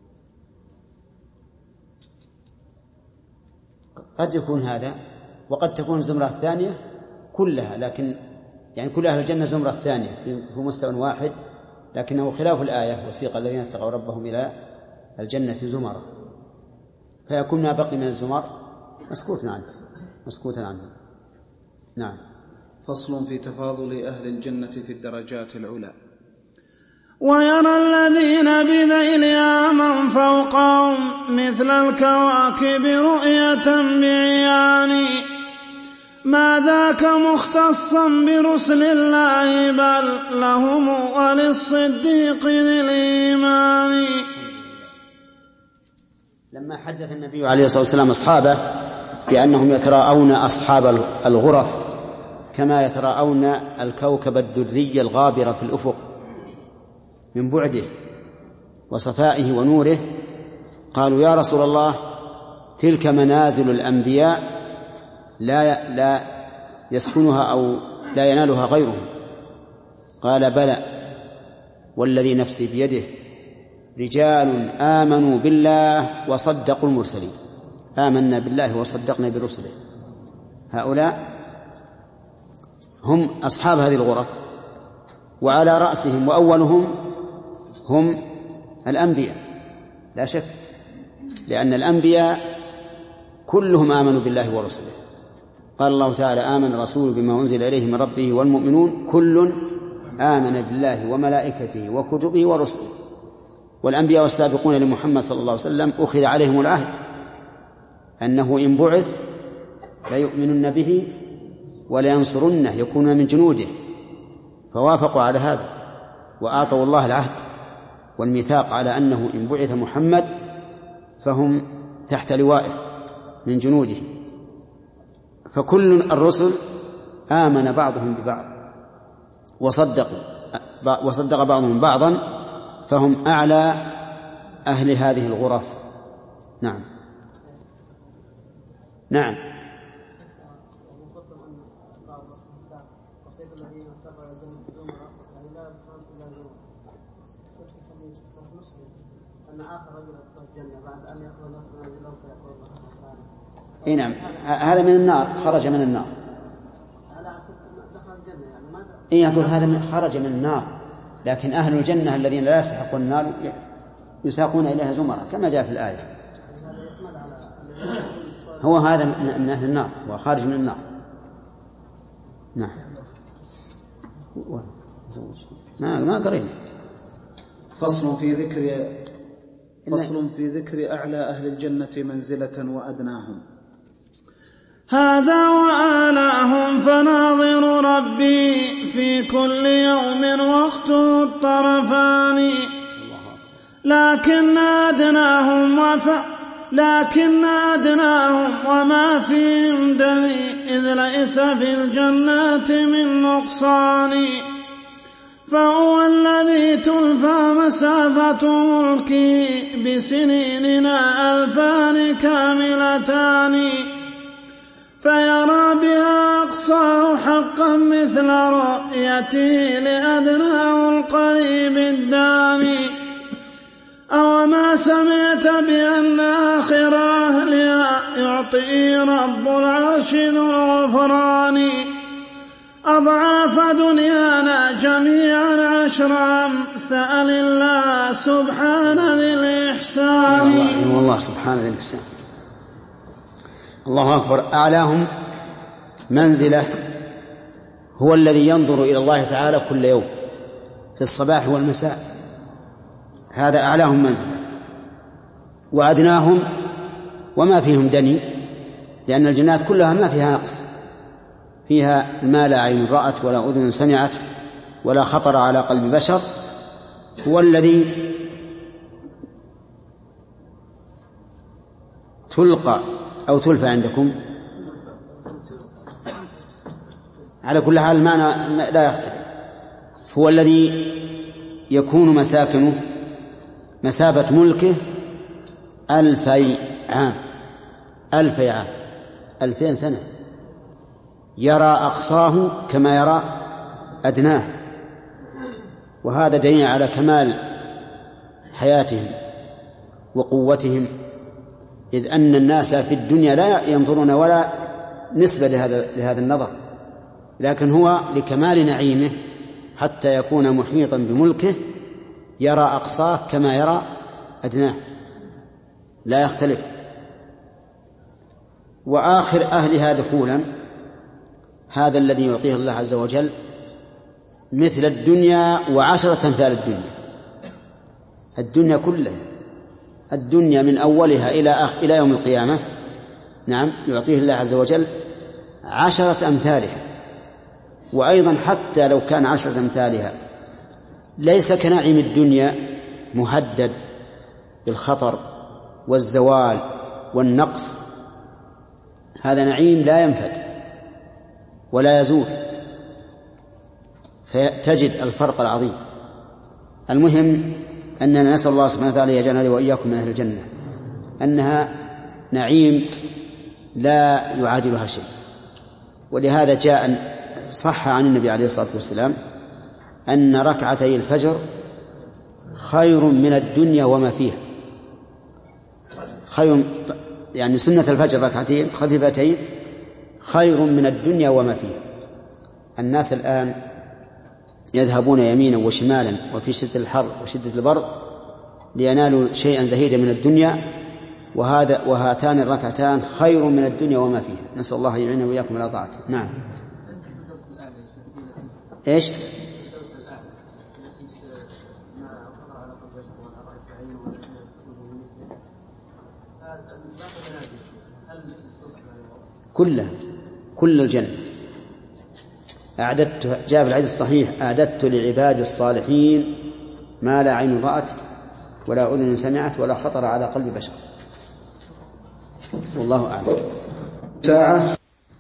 [SPEAKER 2] قد يكون هذا، وقد تكون الزمرة الثانية كلها، لكن يعني كل أهل الجنة زمرة الثانية في مستوى واحد، لكنه خلاف الآية وسيق الذين اتقوا ربهم إلى الجنة زمرا، فيكون ما بقي من الزمر مسكوت عنه مسكوتا عنه. نعم.
[SPEAKER 3] فصل في تفاضل أهل الجنة في الدرجات العلى.
[SPEAKER 1] ويرى الذين بذيلها من فوقهم مثل الكواكب رؤية بعيان، ما ذاك مختصا برسل الله بل لهم وللصديق ذي الإيمان.
[SPEAKER 2] لما حدث النبي عليه الصلاة والسلام أصحابه بأنهم يتراءون أصحاب الغرف كما يتراءون الكوكب الدري الغابر في الأفق من بعده وصفائه ونوره، قالوا يا رسول الله تلك منازل الأنبياء لا لا يسكنها أو لا ينالها غيرهم. قال بلى والذي نفسي بيده رجال آمنوا بالله وصدقوا المرسلين. آمنا بالله وصدقنا برسله، هؤلاء هم أصحاب هذه الغرف، وعلى رأسهم وأولهم هم الأنبياء لا شك، لأن الأنبياء كلهم آمنوا بالله ورسله. قال الله تعالى آمن الرسول بما أنزل إليه من ربه والمؤمنون كل آمن بالله وملائكته وكتبه ورسله. والأنبياء والسابقون لمحمد صلى الله عليه وسلم أخذ عليهم العهد أنه إن بعث ليؤمنن به ولينصرنه يكونون من جنوده، فوافقوا على هذا وآتوا الله العهد والميثاق على أنه إن بعث محمد فهم تحت لوائه من جنوده. فكل الرسل آمن بعضهم ببعض وصدقوا وصدق بعضهم بعضا، فهم أعلى أهل هذه الغرف. نعم نعم. اي نعم، هذا من النار، خرج من النار. اي يقول هذا من خرج من النار، لكن أهل الجنة الذين لا يستحقون النار يساقون إليها زمرا كما جاء في الآية. هو هذا من أهل النار وخارج من النار. نعم. ما ما قرينا
[SPEAKER 3] فصل في ذكر فصل في ذكر أعلى أهل الجنة منزلة وأدناهم.
[SPEAKER 1] هذا وآلاهم فناظر ربي في كل يوم وقته الطرفان، لكن أدناهم وف لكن أدناهم وما فيهم دني، إذ ليس في الجنات من نقصان. فهو الذي تلفى مسافة ملكه بسنيننا ألفان كاملتان، فيرى بها أقصاه حقا مثل رؤيته لأدناه القريب الداني. أو ما سمعت بأن آخر أهلها يعطي رب العرش ذو الغفران أضعاف دنيانا جميعا عشر أمثال الله سبحان ذي الإحسان.
[SPEAKER 2] والله سبحان ذي الإحسان. الله أكبر. أعلاهم منزلة هو الذي ينظر إلى الله تعالى كل يوم في الصباح والمساء، هذا أعلاهم منزلة. وأدناهم وما فيهم دني، لأن الجنات كلها ما فيها نقص، فيها ما لا عين رأت ولا أذن سمعت ولا خطر على قلب بشر. هو الذي تلقى أو تلفى عندكم، على كل حال المعنى لا يختلف. هو الذي يكون مساكنه مسافة ملكه ألفي عام، ألفي عام، ألفين سنة، يرى أقصاه كما يرى أدناه. وهذا دليل على كمال حياتهم وقوتهم، إذ أن الناس في الدنيا لا ينظرون ولا نسبة لهذا, لهذا النظر، لكن هو لكمال نعيمه حتى يكون محيطا بملكه يرى أقصاه كما يرى أدناه، لا يختلف. وآخر أهلها دخولا هذا الذي يعطيه الله عز وجل مثل الدنيا وعشرة أمثال الدنيا. الدنيا كلها، الدنيا من أولها إلى آخر إلى يوم القيامة، نعم، يعطيه الله عز وجل عشرة أمثالها. وأيضا حتى لو كان عشرة أمثالها ليس كنعيم الدنيا مهدد بالخطر والزوال والنقص، هذا نعيم لا ينفد ولا يزول، فتجد الفرق العظيم. المهم أننا نسأل الله سبحانه وتعالى يجعلنا وإياكم من أهل الجنة، أنها نعيم لا يعادلها شيء. ولهذا جاء صح عن النبي عليه الصلاة والسلام أن ركعتي الفجر خير من الدنيا وما فيها. خير يعني سنة الفجر ركعتين خفيفتين خير من الدنيا وما فيها. الناس الآن يذهبون يمينا وشمالا وفي شدة الحر وشدة البرد لينالوا شيئا زهيدا من الدنيا، وهذا وهاتان الركعتان خير من الدنيا وما فيها. نسأل الله يعيننا وإياكم على طاعته. نعم. إيش؟ كلها، كل الجنة أعددت، جاء في الحديث الصحيح: أعددت لعباد الصالحين ما لا عين رأت ولا أذن سمعت ولا خطر على قلب بشر. والله أعلم.
[SPEAKER 3] ساعة.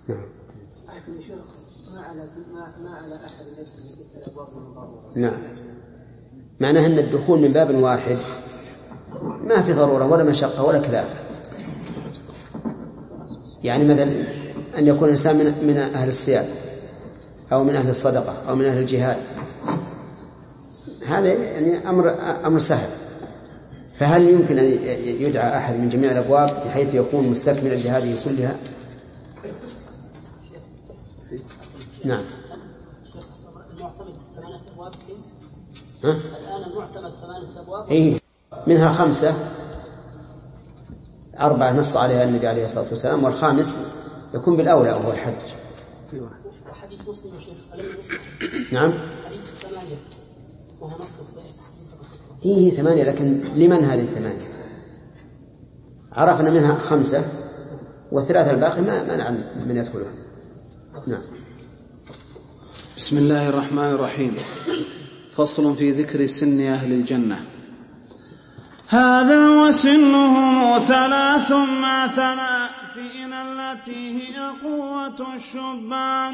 [SPEAKER 2] نعم، معناه أن الدخول من باب واحد ما في ضرورة ولا مشقة ولا كلافة. يعني مثلا أن يكون الإنسان من أهل الصيام أو من أهل الصدقة أو من أهل الجهاد، هذا يعني أمر أمر سهل. فهل يمكن أن يدعى أحد من جميع الأبواب بحيث يكون مستكملا لهذه كلها؟ نعم. ها؟
[SPEAKER 4] الآن المعتمد ثمانية أبواب.
[SPEAKER 2] إيه، منها خمسة، أربعة نص عليها النبي عليه الصلاة والسلام، والخامس يكون بالأولى وهو الحج.
[SPEAKER 4] حديث مسلم يا شيخ.
[SPEAKER 2] نعم.
[SPEAKER 4] حديث الثمانية وهو نص الحديث الرسول
[SPEAKER 2] هي ثمانية، لكن لمن هذه الثمانية؟ عرفنا منها خمسة والثلاثة الباقي ما منع من يدخلها. نعم.
[SPEAKER 3] بسم الله الرحمن الرحيم. فصل في ذكر سن أهل الجنة.
[SPEAKER 1] هذا وسنهم ثلاث ما ثلاثين التي هي قوة الشبان،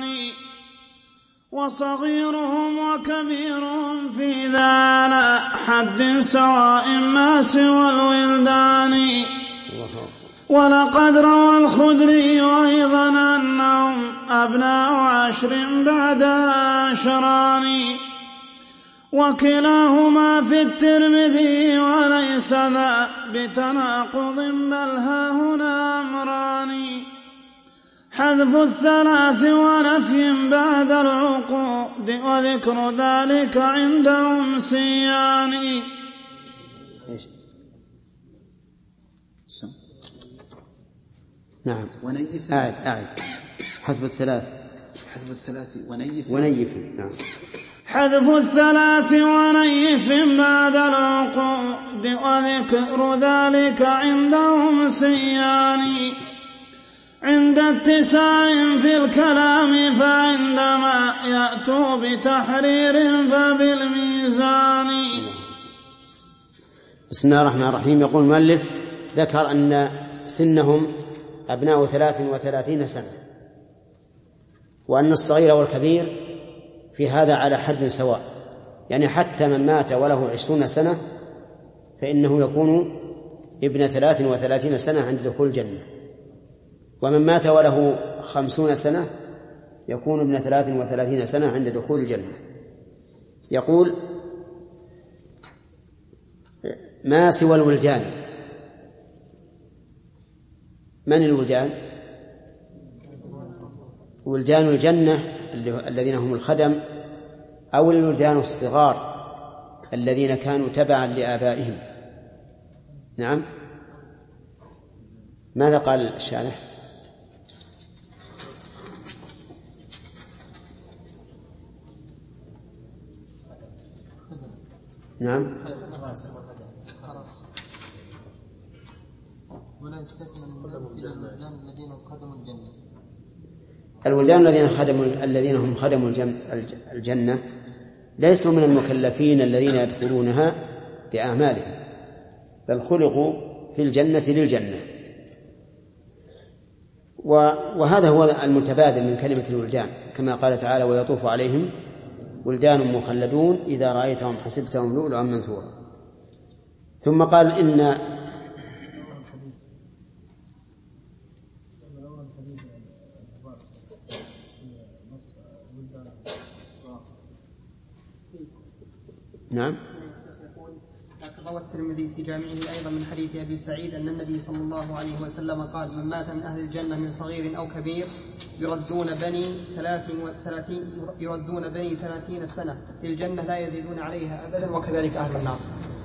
[SPEAKER 1] وصغيرهم وكبيرهم في ذا لا حد سواء ما سوى الولدان. ولقد روى الخدري أيضا أنهم أبناء عشر بعد عشران، وكلاهما في الترمذي وليس ذا بتناقض بل ها هنا أمران. حذف الثلاث ونفي بعد العقود وذكر ذلك عندهم سيان.
[SPEAKER 2] نعم.
[SPEAKER 3] ونيف.
[SPEAKER 2] أعد أعد حذف الثلاث.
[SPEAKER 3] حذف الثلاث ونيف.
[SPEAKER 2] ونيف. نعم.
[SPEAKER 1] حذف الثلاث ونيف بعد العقود وذكر ذلك عندهم سيان. عند اتساع في الكلام فعندما يأتوا بتحرير فبالميزان.
[SPEAKER 2] بسم الله الرحمن الرحيم. يقول المؤلف ذكر أن سنهم أبناء ثلاث وثلاثين سنة، وأن الصغير والكبير في هذا على حد سواء، يعني حتى من مات وله عشرون سنة فإنه يكون ابن ثلاث وثلاثين سنة عند دخول الجنة، ومن مات وله خمسون سنة يكون ابن ثلاث وثلاثين سنة عند دخول الجنة. يقول ما سوى الولدان. من الولدان؟ ولدان الجنة الذين هم الخدم، أو الولدان الصغار الذين كانوا تبعا لآبائهم. نعم. ماذا قال الشارح؟ نعم.
[SPEAKER 8] ولا يستثنى من الولدان الذين خدموا الجنة.
[SPEAKER 2] الولدان الذين خدموا الذين هم خدموا الجنة ليسوا من المكلفين الذين يدخلونها بأعمالهم، بل خلقوا في الجنة للجنة. وهذا هو المتبادل من كلمة الولدان، كما قال تعالى ويطوف عليهم ولدان مخلدون إذا رأيتهم حسبتهم لؤلؤا منثورا. ثم قال إن نعم.
[SPEAKER 9] روى الترمذي في جامعه أيضا من حديث أبي سعيد أن النبي صلى الله عليه وسلم قال من مات من أهل الجنة من صغير أو كبير يردون بني ثلاثين وثلاثين يردون بني ثلاثين سنة في الجنة لا يزيدون عليها أبدا، وكذلك أهل النار.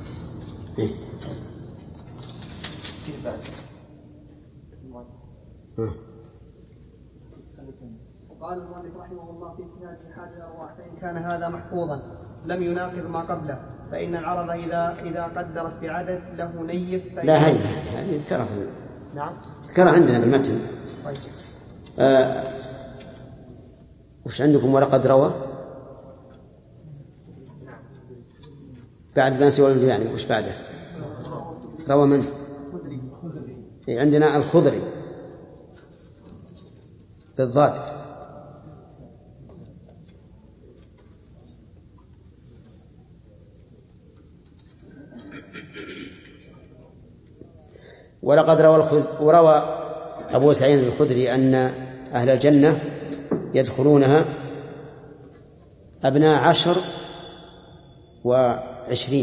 [SPEAKER 9] قال المؤلف رحمه الله في كتابه حاد الأرواح فإن كان هذا محفوظا لم يناقض ما قبله، فإن العرب إذا إذا قدرت بعدد له نيف
[SPEAKER 2] لا هي هذه ذكرها.
[SPEAKER 9] نعم
[SPEAKER 2] ذكرها عندنا بالمتن.
[SPEAKER 9] طيب.
[SPEAKER 2] آه وش عندكم ولقد روى بعد ما سوى يعني وش بعده؟ روى من؟ عندنا الخضري بالضاد. ولقد روى وروى أبو سعيد الخدري أن أهل الجنة يدخلونها أبناء عشر وعشرين،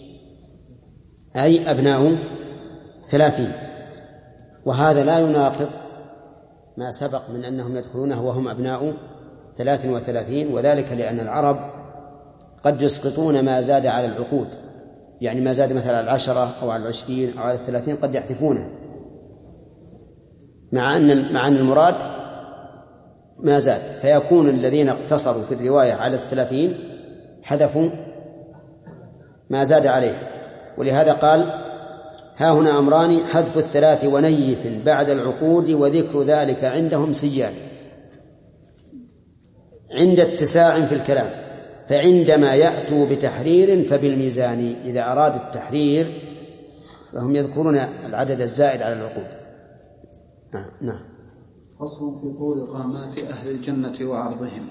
[SPEAKER 2] أي أبناء ثلاثين، وهذا لا يناقض ما سبق من أنهم يدخلونه وهم أبناء ثلاث وثلاثين، وذلك لأن العرب قد يسقطون ما زاد على العقود، يعني ما زاد مثلا على العشرة أو على العشرين أو على الثلاثين قد يحذفونه، مع أن مع أن المراد ما زاد، فيكون الذين اقتصروا في الرواية على الثلاثين حذفوا ما زاد عليه. ولهذا قال: ها هنا أمران: حذف الثلاث ونيث بعد العقود وذكر ذلك عندهم سيان، عند اتساع في الكلام، فعندما يأتوا بتحرير فبالميزان. إذا أرادوا التحرير فهم يذكرون العدد الزائد على العقود. نعم نعم.
[SPEAKER 3] فصل في طول قامات أهل الجنة وعرضهم.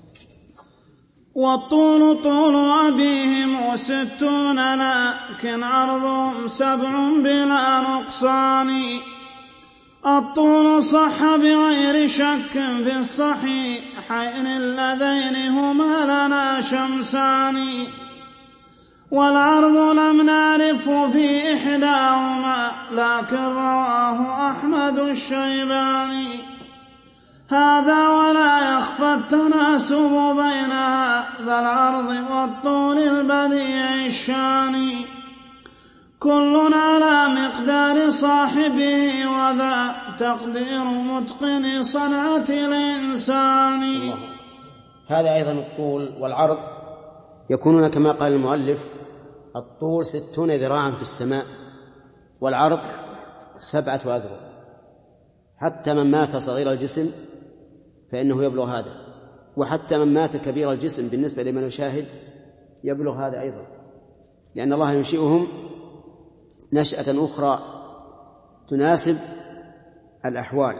[SPEAKER 1] والطول طول أبيهم ستون، لكن عرضهم سبع بلا نقصان. الطول صح بغير شك في الصحيحين اللذين هما لنا شمسان، والعرض لم نعرفه في إحداهما، لكن رواه أحمد الشيباني. هذا ولا يخفى التناسب بينها، ذا العرض والطول البديع الشان، كل على مقدار صاحبه، وذا تقدير متقن صنعة الإنسان.
[SPEAKER 2] هذا أيضا الطول والعرض يكونون كما قال المؤلف: الطول ستون ذراعا في السماء، والعرض سبعة أذرع. حتى من مات صغير الجسم فإنه يبلغ هذا، وحتى من مات كبير الجسم بالنسبة لمن يشاهد يبلغ هذا أيضا، لأن الله ينشئهم نشأة أخرى تناسب الأحوال.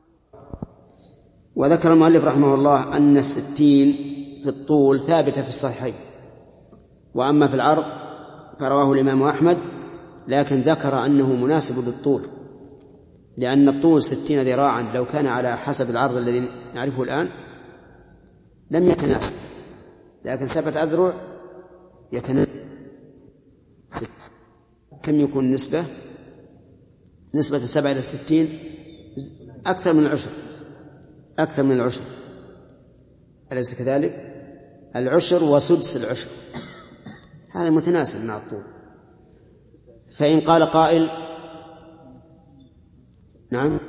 [SPEAKER 2] وذكر المؤلف رحمه الله أن الستين في الطول ثابتة في الصحيحين، وأما في العرض فرواه الإمام أحمد، لكن ذكر أنه مناسب للطول، لأن الطول ستين ذراعا لو كان على حسب العرض الذي نعرفه الآن لم يتناسب، لكن ثبت أذرع يتناسب. كم يكون نسبة نسبة السبع إلى الستين؟ أكثر من العشر، أكثر من العشر، أليس كذلك؟ العشر وسدس العشر، هذا متناسب مع الطول. فإن قال قائل: نعم،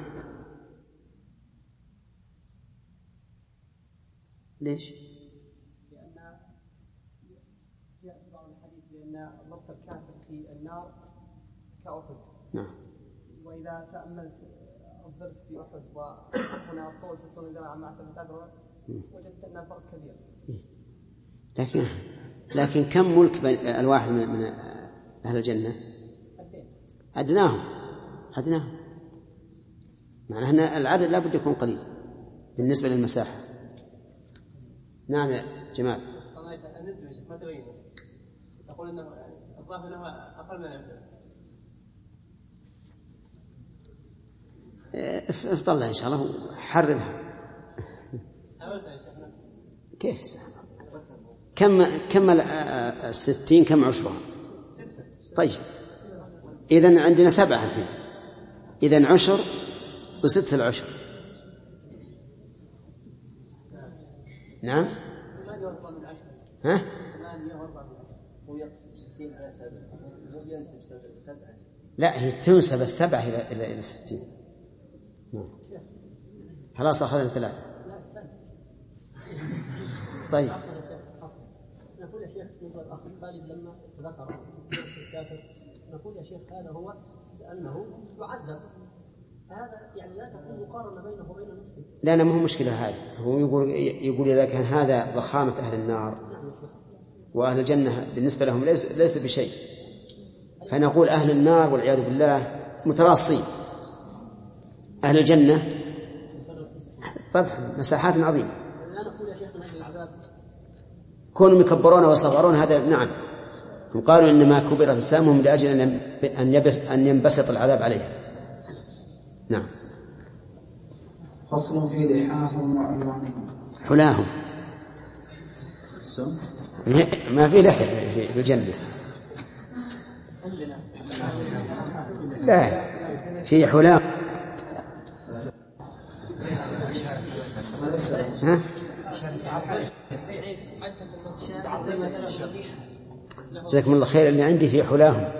[SPEAKER 2] ليش؟
[SPEAKER 9] لأن جاء في بعض الحديث بأن نص الكافر في النار كأحد.
[SPEAKER 2] نعم.
[SPEAKER 9] وإذا تأملت الضرس في أحد وهنا الطول ستون ذراعا مع سبعة أذرع وجدت أن الفرق كبير.
[SPEAKER 2] لكن لكن كم ملك الواحد من أهل الجنة؟ أدناهم أدناهم معناه أن العدد لا بد يكون قليل بالنسبة للمساحة. نعم يا جمال.
[SPEAKER 4] النسبة ما تغير، تقول أنه الظاهر أنه أقل من الأجل.
[SPEAKER 2] افضل إن شاء الله حررها. كيف كم كم الستين كم عشرها؟ طيب إذن عندنا سبعة فيه، إذن عشر وست العشر. نعم. ها؟ لا، هي تنسب السبعة إلى إلى الستين. خلاص أخذنا ثلاثة. طيب.
[SPEAKER 4] نقول يا شيخ مثل الأخ خالد لما ذكر الكافر، نقول يا شيخ هذا هو لأنه يعذب، هذا يعني لا تكون مقارنة بينه وبين المسلم.
[SPEAKER 2] لا لا، ما هو مشكلة هذا. هو يقول يقول إذا كان هذا ضخامة أهل النار وأهل الجنة بالنسبة لهم ليس ليس بشيء، فنقول أهل النار والعياذ بالله متراصين، أهل الجنة طبعا مساحات عظيمة. كونوا يكبرون ويصغرون هذا نعم، قالوا إنما كبرت أجسامهم لأجل أن أن ينبسط العذاب عليها. نعم.
[SPEAKER 3] فصل في لحاهم وألوانهم.
[SPEAKER 2] حلاهم ما في لحية في الجنة، لا في حلاهم. ها؟ جزاكم الله خير. اللي عندي في حلاهم،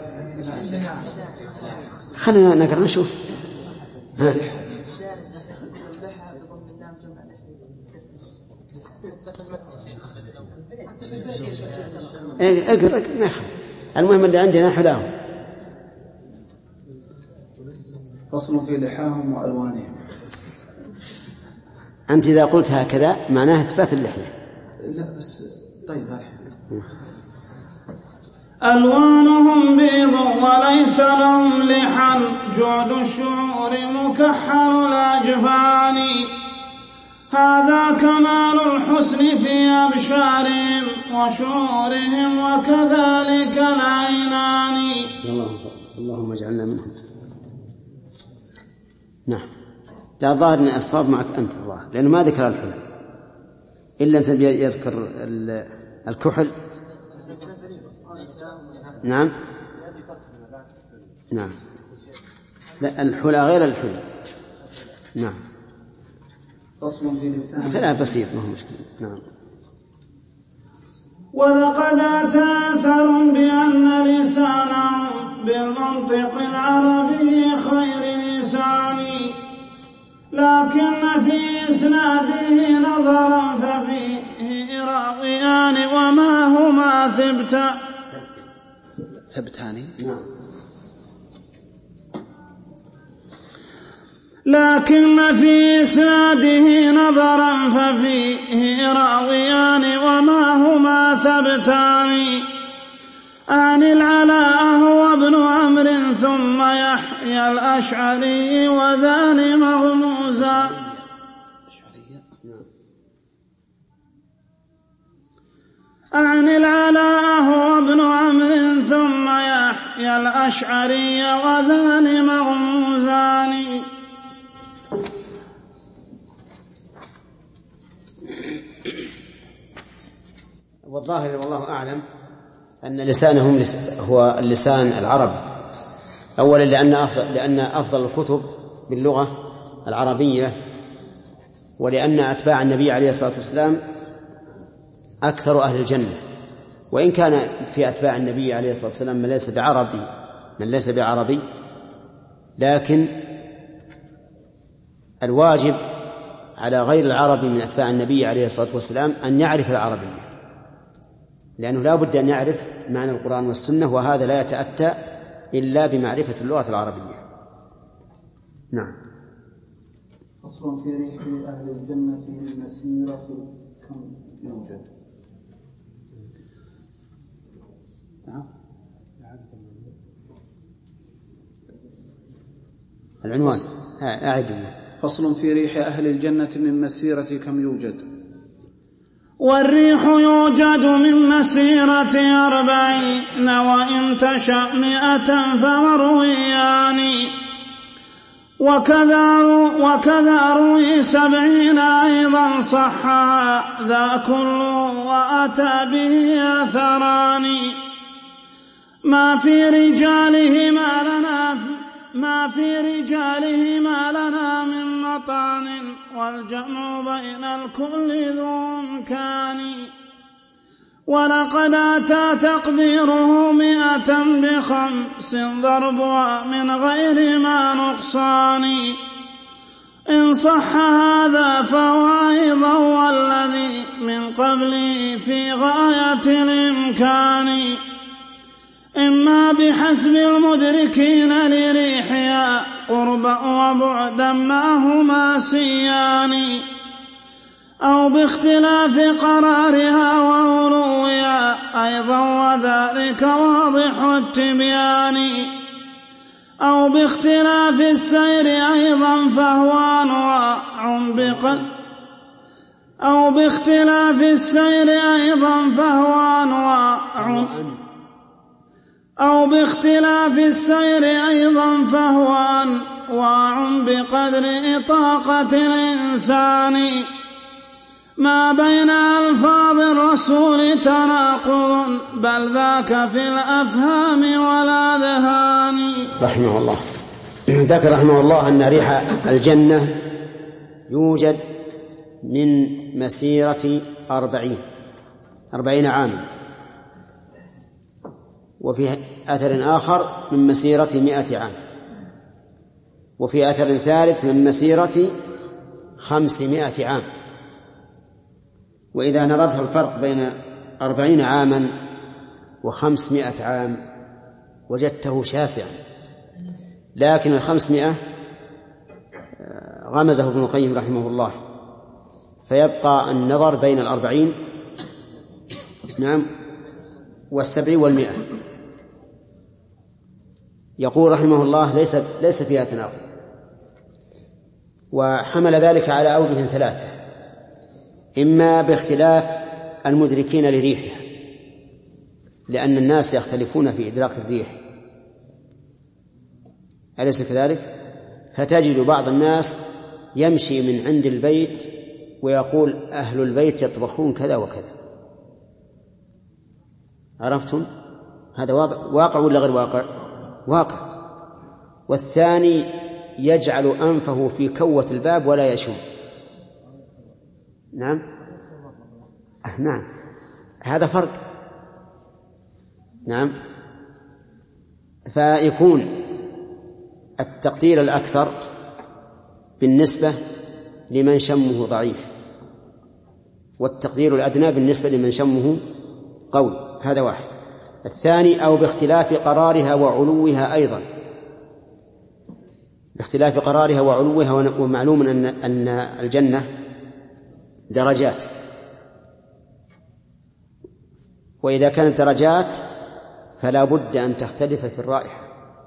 [SPEAKER 2] خلينا نقرأ نشوف. ها؟ اقرأ ما يخالف. المهم اللي عندنا حلاهم.
[SPEAKER 3] فصل في لحاهم وألوانهم.
[SPEAKER 2] أنت إذا قلت هكذا معناه إثبات اللحية.
[SPEAKER 3] لا بس طيب هالحين
[SPEAKER 1] ألوانهم بيض وليس لهم لحن جعد الشعور مكحل الأجفان هذا كمال الحسن في أبشارهم وشعورهم وكذلك العينان.
[SPEAKER 2] اللهم اجعلنا منهم. نعم. لا ظاهر أن الصواب معك أنت الظاهر لأنه ما ذكر الحلل إلا أن يذكر الكحل. نعم نعم لا الحلى غير الحلى. نعم.
[SPEAKER 3] فصل في لسان
[SPEAKER 2] كلام بسيط ما هو مشكلة. نعم.
[SPEAKER 1] ولقد أتى أثر بأن لسانه بالمنطق العربي خير لسان لكن في إسناده نظرا ففيه راويان وما هما ثبتا
[SPEAKER 3] ثبتان.
[SPEAKER 2] نعم.
[SPEAKER 1] لكن في إسناده نظرا ففيه راويان وما هما ثبتان عن العلاء هو ابن عمرو ثم يحيى الأشعري وذان مغموزا. عن العلاء هو ابن عمرو ثم يحيى الأشعري وذان مغموزان.
[SPEAKER 2] والظاهر والله أعلم أن لسانهم هو اللسان العربي أولا لأن أفضل, لأن أفضل الكتب باللغة العربية ولأن أتباع النبي عليه الصلاة والسلام أكثر أهل الجنة وإن كان في أتباع النبي عليه الصلاة والسلام من ليس بعربي من ليس بعربي لكن الواجب على غير العربي من أتباع النبي عليه الصلاة والسلام أن يعرف العربية لأنه لا بد أن يعرف معنى القرآن والسنة وهذا لا يتأتى إلا بمعرفة اللغة العربية. نعم.
[SPEAKER 3] فصل في ريح أهل الجنة في المسيرة كم يوجد. نعم.
[SPEAKER 2] العنوان أعد.
[SPEAKER 3] فصل في ريح أهل الجنة من مسيرة كم يوجد.
[SPEAKER 1] والريح يوجد من مسيرة أربعين وإن تشأ مئة فمرويان وكذا, وكذا روي سبعين أيضا صحها ذا كله وأتى به أثران ما في رجاله ما لنا ما في رجاله ما لنا من مطعن والجمع بين الكل ذو إمكان ولقد أتى تقديره مئة بخمس ضربها من غير ما نقصان إن صح هذا فهو أيضا والذي من قبله في غاية الإمكان إما بحسب المدركين لريحها قربا وبعدا ما هما سيان أو باختلاف قرارها وعلوها أيضا وذلك واضح التبيان أو باختلاف السير أيضا فهو أنواع بقدر أو باختلاف السير أيضا فهو أنواع أو باختلاف السير أيضا فهو أنواع بقدر إطاقة الإنسان ما بين ألفاظ الرسول تناقض بل ذاك في الأفهام والأذهان.
[SPEAKER 2] رحمه الله ذكر رحمه الله أن ريح الجنة يوجد من مسيرة أربعين أربعين عاما وفي أثر آخر من مسيرة مئة عام وفي أثر ثالث من مسيرة خمسمائة عام. وإذا نظرت الفرق بين أربعين عاما وخمسمائة عام وجدته شاسعا، لكن الخمسمائة غمزه ابن القيم رحمه الله، فيبقى النظر بين الأربعين نعم والسبعين والمئة. يقول رحمه الله ليس ليس فيها تناقض، وحمل ذلك على أوجه ثلاثة: إما باختلاف المدركين لريحها، لأن الناس يختلفون في إدراك الريح، أليس كذلك؟ فتجد بعض الناس يمشي من عند البيت ويقول أهل البيت يطبخون كذا وكذا. عرفتم؟ هذا واقع ولا غير واقع؟ واقع. والثاني يجعل أنفه في كوة الباب ولا يشم. نعم نعم هذا فرق. نعم. فيكون التقدير الأكثر بالنسبة لمن شمه ضعيف، والتقدير الأدنى بالنسبة لمن شمه قوي. هذا واحد. الثاني أو باختلاف قرارها وعلوها أيضا، باختلاف قرارها وعلوها. ومعلوم أن أن الجنة درجات، وإذا كانت درجات فلا بد أن تختلف في الرائحة،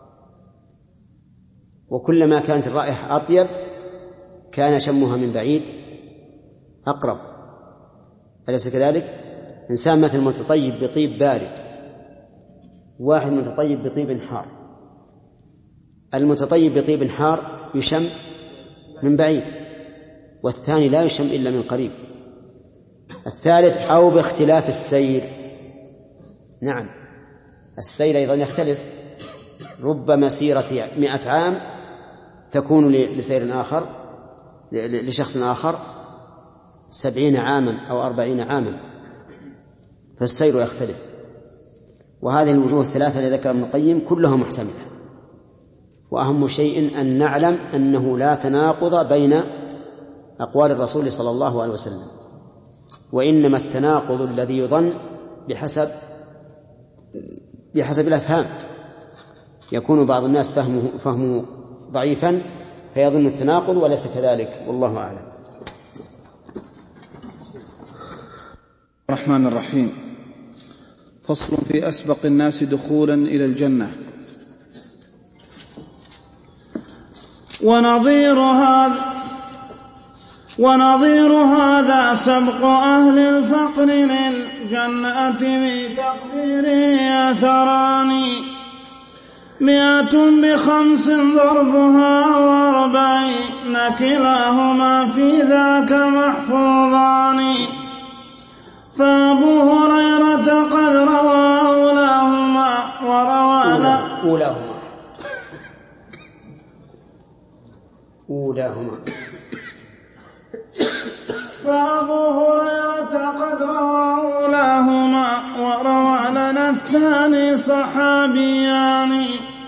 [SPEAKER 2] وكلما كانت الرائحة أطيب كان شمها من بعيد أقرب، أليس كذلك؟ إنسان مثل متطيب بطيب بارد، واحد متطيب بطيب حار، المتطيب بطيب حار يشم من بعيد، والثاني لا يشم إلا من قريب. الثالث أو باختلاف السير. نعم السير أيضا يختلف، رب مسيرة مئة عام تكون لسير آخر لشخص آخر سبعين عاما أو أربعين عاما، فالسير يختلف. وهذه الوجوه الثلاثة التي ذكر ابن القيم كلها محتملة، وأهم شيء أن نعلم أنه لا تناقض بين أقوال الرسول صلى الله عليه وسلم، وإنما التناقض الذي يظن بحسب بحسب الأفهام. يكون بعض الناس فهمه, فهمه ضعيفا فيظن التناقض وليس كذلك، والله أعلم.
[SPEAKER 3] الرحمن الرحيم. فصل في أسبق الناس دخولا إلى الجنة.
[SPEAKER 1] ونظير هذا ونظير هذا سبق أهل الفقر للجنة بتقديره أثران: مئة بخمس ضربها وأربعين كلاهما في ذاك محفوظان. فأبو هريرة قد روى أولاهما وروى
[SPEAKER 2] أولاهما أولاهما
[SPEAKER 1] فأبو هريرة قد روى أولاهما وروى لنا الثاني صحابيان.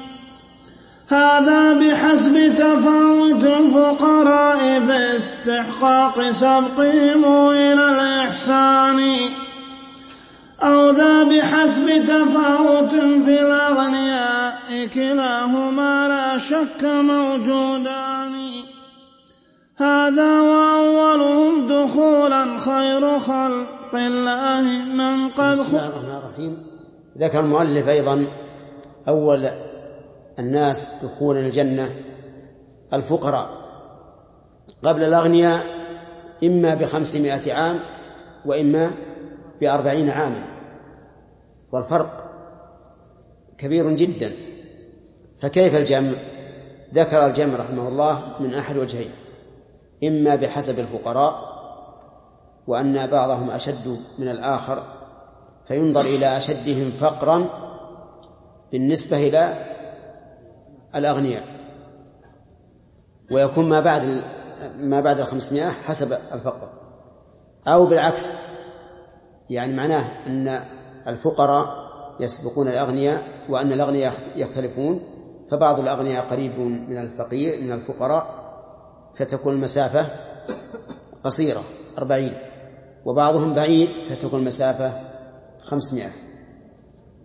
[SPEAKER 1] هذا بحسب تفاوت الفقراء باستحقاق سبقهم إلى الإحسان، أو ذا بحسب تفاوت في الأغنياء، كلاهما لا شك موجودان. هذا وأولهم دخولا خير خلق الله من قد.
[SPEAKER 2] بسم الله الرحمن الرحيم. ذكر المؤلف أيضا أول الناس دخولا الجنة الفقراء قبل الأغنياء، إما بخمسمائة عام وإما بأربعين عاما، والفرق كبير جدا. فكيف الجمع؟ ذكر الجمع رحمه الله من أحد وجهين: إما بحسب الفقراء وأن بعضهم أشد من الآخر فينظر إلى أشدهم فقرا بالنسبة إلى الأغنياء، ويكون ما بعد ما بعد الخمسمائة حسب الفقر، أو بالعكس، يعني معناه أن الفقراء يسبقون الأغنياء وأن الأغنياء يختلفون، فبعض الأغنياء قريب من الفقير من الفقراء فتكون المسافة قصيرة أربعين، وبعضهم بعيد فتكون المسافة خمسمائة.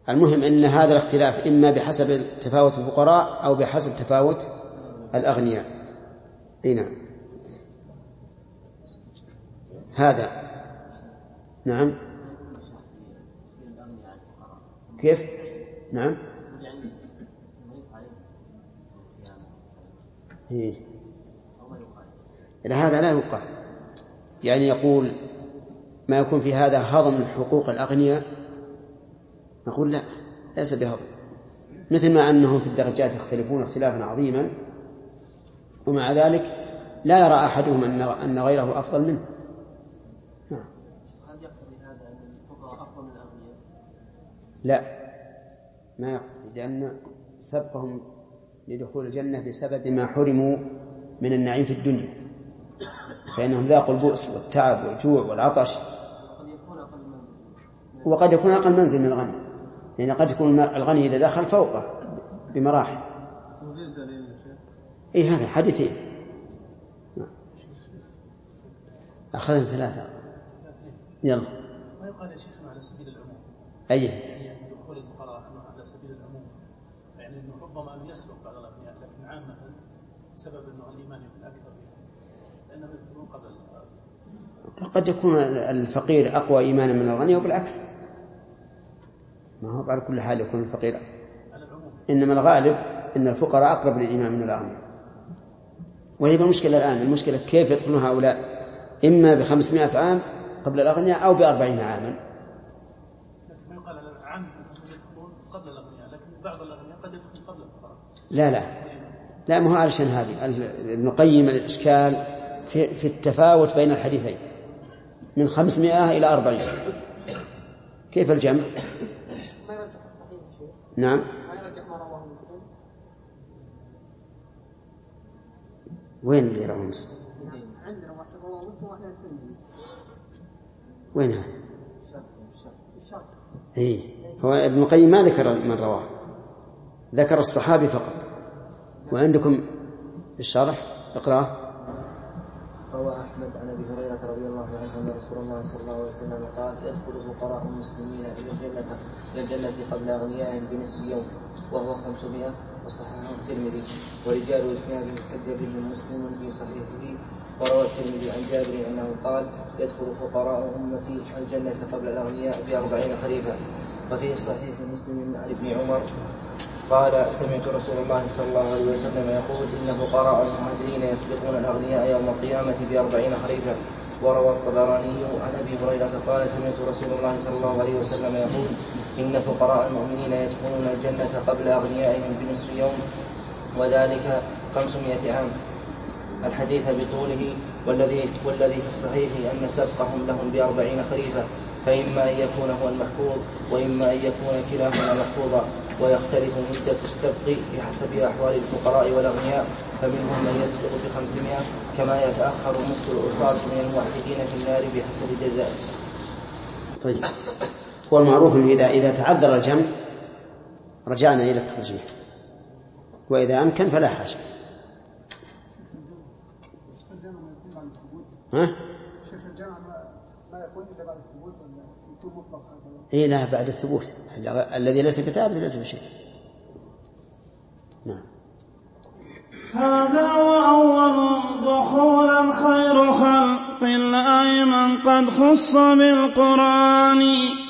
[SPEAKER 2] المهم أن هذا الاختلاف إما بحسب تفاوت الفقراء أو بحسب تفاوت الأغنياء. نعم هذا نعم كيف نعم إيه. إلى هذا لا يقال، يعني يقول ما يكون في هذا هضم حقوق الأغنياء، نقول لا ليس بهضم، مثل ما أنهم في الدرجات يختلفون اختلافا عظيما ومع ذلك لا يرى أحدهم أن غيره أفضل منه. نعم.
[SPEAKER 4] هل يقتضي هذا أن الفقراء أفضل من الأغنياء؟
[SPEAKER 2] لا ما يقتضي، لأن سبقهم لدخول الجنة بسبب ما حرموا من النعيم في الدنيا، فإنهم ذاقوا البؤس والتعب والجوع والعطش، وقد يكون أقل منزل من الغني، لأن يعني قد يكون الغني إذا دخل فوقه بمراحل. إيه هذا حديثين أخذنا ثلاثة. يلا
[SPEAKER 3] ما يقال يا شيخنا على سبيل العموم؟
[SPEAKER 2] أيه
[SPEAKER 3] يعني دخول الفقراء على سبيل العموم، يعني أنه ربما أن يسلك بعض الأغنياء، لكن عامة سبب أنه الإيمان يكون أكثر لأنه يكون قبل.
[SPEAKER 2] قد يكون الفقير أقوى إيمانا من الغني وبالعكس، ما هو على كل حال يكون الفقير، إنما الغالب أن الفقراء أقرب للإيمان من الأغنياء. وهي المشكلة الآن، المشكلة كيف يدخلون هؤلاء إما بخمسمائة عام قبل الأغنياء أو بأربعين عاما.
[SPEAKER 3] لكن يقال العام يدخلون قبل الأغنياء، لكن بعض الأغنياء قد يدخلون قبل الفقراء.
[SPEAKER 2] لا لا لا ما هو علشان هذه ابن القيم الإشكال في, في التفاوت بين الحديثين من خمسمائة إلى أربعين، كيف الجمع؟
[SPEAKER 9] ما يرجح الصحيح شيء.
[SPEAKER 2] نعم
[SPEAKER 9] ما يرجح ما رواه مسلم.
[SPEAKER 2] وين اللي رواه مسلم؟
[SPEAKER 9] عندنا واحد رواه مسلم واحد الترمذي.
[SPEAKER 2] وين هذا؟ إيه هو ابن القيم ما ذكر من رواه، ذكر الصحابي فقط. وعندكم الشرح اقرأه.
[SPEAKER 10] روى أحمد عن أبي هريرة رضي الله عنه أن رسول الله صلى الله عليه وسلم قال: يدخل فقراء المسلمين إلى الجنة إلى الجنة قبل أغنيائهم بنصف يوم، وهو خمسمائة، وصححه الترمذي، ورجال إسناده احتج به مسلم في صحيحه. وروى الترمذي عن جابر أنه قال: يدخل فقراء أمتي الجنة قبل الأغنياء بأربعين خريفا. وفي صحيح مسلم عن ابن عمر قال: سمعت رسول الله صلى الله عليه وسلم يقول: إن فقراء المهاجرين يسبقون الأغنياء يوم القيامة بأربعين خريفا. وروى الطبراني عن أبي هريرة قال: سمعت رسول الله صلى الله عليه وسلم يقول: إن فقراء المؤمنين يدخلون الجنة قبل أغنيائهم بنصف يوم، وذلك خمسمائة عام. الحديث بطوله، والذي والذي في الصحيح أن سبقهم لهم بأربعين خريفا، فإما أن يكون هو المحفوظ وإما أن يكون كلاهما محفوظا. ويختلف مدة السبق بحسب أحوال الفقراء والأغنياء، فمنهم من يسبق بخمسمائة، كما يتأخر مدة العصاة من الموحدين في النار بحسب الجزاء.
[SPEAKER 2] طيب، هو المعروف أنه إذا إذا تعذر الجمع رجعنا إلى الترجيح، وإذا أمكن فلا حاجة. ها؟
[SPEAKER 11] شيخ الجمع ما يكون إلا بعد الثبوت ولا يكون مطلق؟
[SPEAKER 2] إيه لا، بعد الثبوت. الذي ليس بثابت ليس بشيء. نعم.
[SPEAKER 1] هذا وأول دخولا خير خلق الله من قد خص بالقرآن،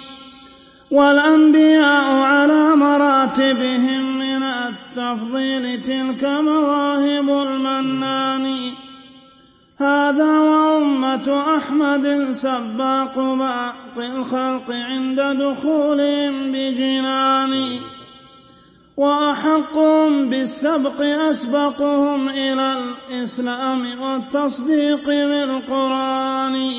[SPEAKER 1] والأنبياء على مراتبهم من التفضيل تلك مواهب المنان. هذا وأمة أحمد سباق باقي الخلق عند دخولهم بجنان، وأحقهم بالسبق أسبقهم إلى الإسلام والتصديق بالقرآن.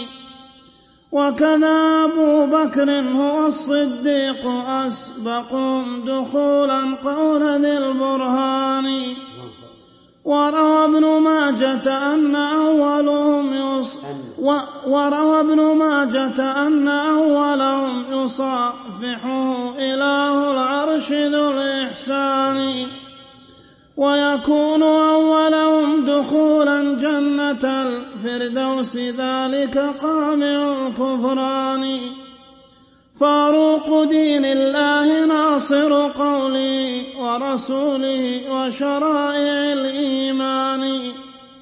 [SPEAKER 1] وكذا أبو بكر هو الصديق أسبقهم دخولا قول ذي البرهان. وروى ابن ماجة أن أولهم يص وروى ابن ماجة أن أولهم يصافحه إله العرش ذو الإحسان، ويكون أولهم دخولا جنة الفردوس ذلك قامع الكفران. فاروق دين الله ناصر قوله ورسوله وشرائع الإيمان،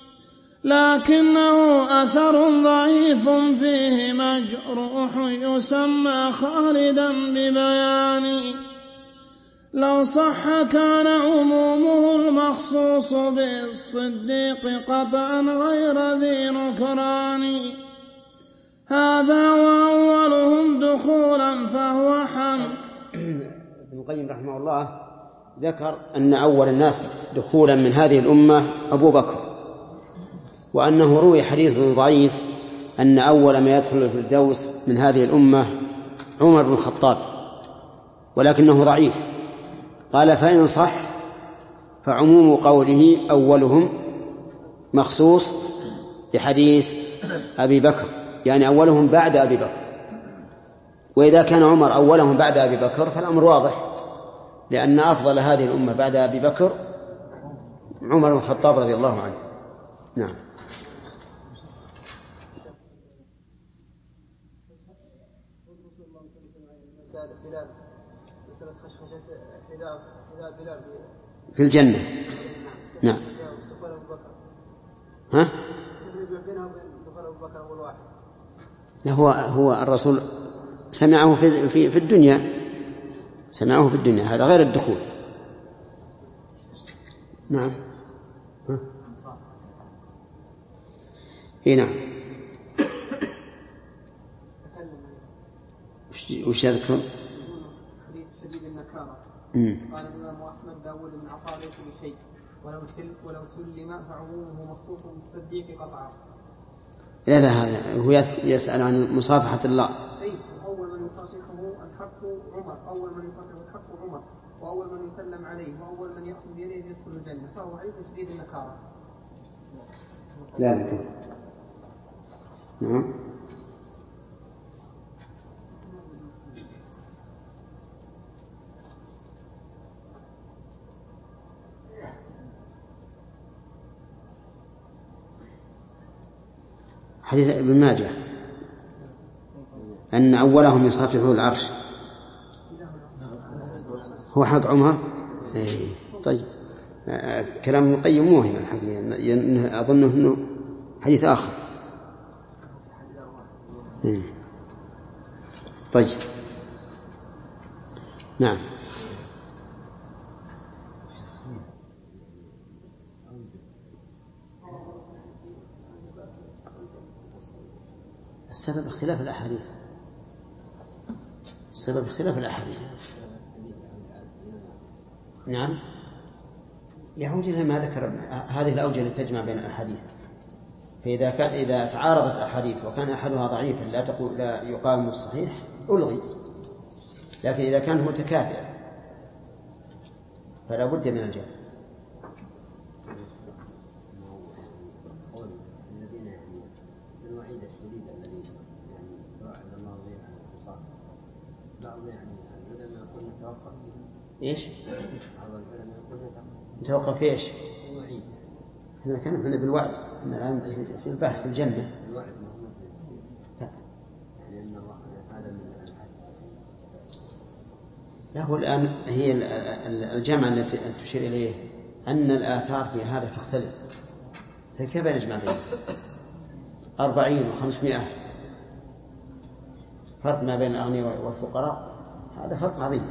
[SPEAKER 1] لكنه أثر ضعيف فيه مجروح يسمى خالدا ببيان. لو صح كان عمومه المخصوص بالصديق قطعا غير ذي نكران. هذا وأولهم دخولا فهو حمد.
[SPEAKER 2] ابن القيم رحمه الله ذكر أن أول الناس دخولا من هذه الأمة أبو بكر، وأنه روي حديث ضعيف أن أول ما يدخل الفردوس من هذه الأمة عمر بن الخطاب، ولكنه ضعيف. قال فإن صح فعموم قوله أولهم مخصوص بحديث أبي بكر، يعني أولهم بعد أبي بكر. وإذا كان عمر أولهم بعد أبي بكر فالأمر واضح، لأن أفضل هذه الأمة بعد أبي بكر عمر بن الخطاب رضي الله عنه. نعم. في الجنة. نعم. ها؟ لا، هو هو الرسول سمعه في في في الدنيا، سمعه في الدنيا، هذا غير الدخول. نعم. ها؟ اي نعم. وش يذكر؟
[SPEAKER 9] حديث شديد النكارة. قال الإمام أحمد داود بن عطاء ليس بشيء، ولو سل ولو سلم فعمومه مخصوص بالصديق قطعا.
[SPEAKER 2] لا لا، هذا هو يسأل عن مصافحة الله.
[SPEAKER 9] طيب، أول من يصافحه الحق عمر، أول من يصافحه الحق عمر، وأول من يسلم عليه، وأول من يأخذ بيده يدخل الجنة، فهو حديث شديد النكارة.
[SPEAKER 2] لا لا. نعم. حديث ابن ماجه أن أولهم يصافحه العرش هو حق عمر. إيه. طيب، كلام ابن القيم موهم الحقيقة، أظنه أنه حديث آخر. إيه. طيب. نعم. السبب اختلاف الأحاديث، السبب اختلاف الأحاديث. نعم، يعود إلى ما ذكر هذه الأوجه التي تجمع بين الأحاديث. فإذا كان إذا تعارضت أحاديث وكان أحدها ضعيفا لا تقول لا يقام الصحيح ألغي، لكن إذا كانت متكافئة فلا بد من الجمع. إيش؟ نتوقف في إيش؟ إحنا كنا هنا بالوعد، إن الآن في البحث في الجنة. لا، هو الآن هي الجامعة التي تشير إليه أن الآثار في هذا تختلف، فكيف نجمع بينهم؟ أربعين وخمسمائة فرق ما بين الأغنياء والفقراء، هذا فرق عظيم.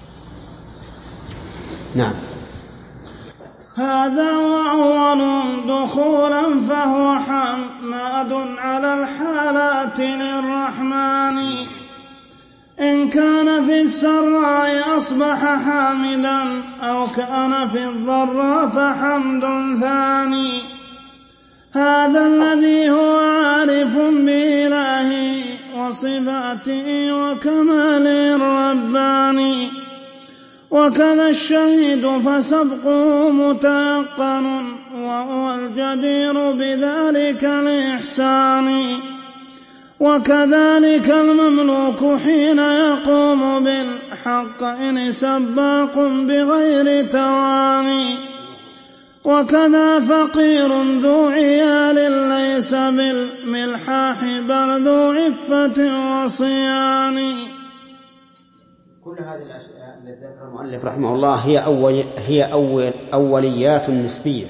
[SPEAKER 2] نعم.
[SPEAKER 1] هذا وأول دخولا فهو حماد على الحالات للرحمن. إن كان في السراء أصبح حامدا، أو كان في الضراء فحمد ثاني. هذا الذي هو عارف بإلهه وصفاته وكماله الرباني. وكذا الشهيد فسبقه متيقن، وهو الجدير بذلك الإحسان. وكذلك المملوك حين يقوم بالحق إن سباق بغير تواني. وكذا فقير ذو عيال ليس بالملحاح بل ذو عفة وصيان.
[SPEAKER 2] كل هذه الأشياء التي ذكرها المؤلف رحمه الله هي أول هي أول أوليات نسبية،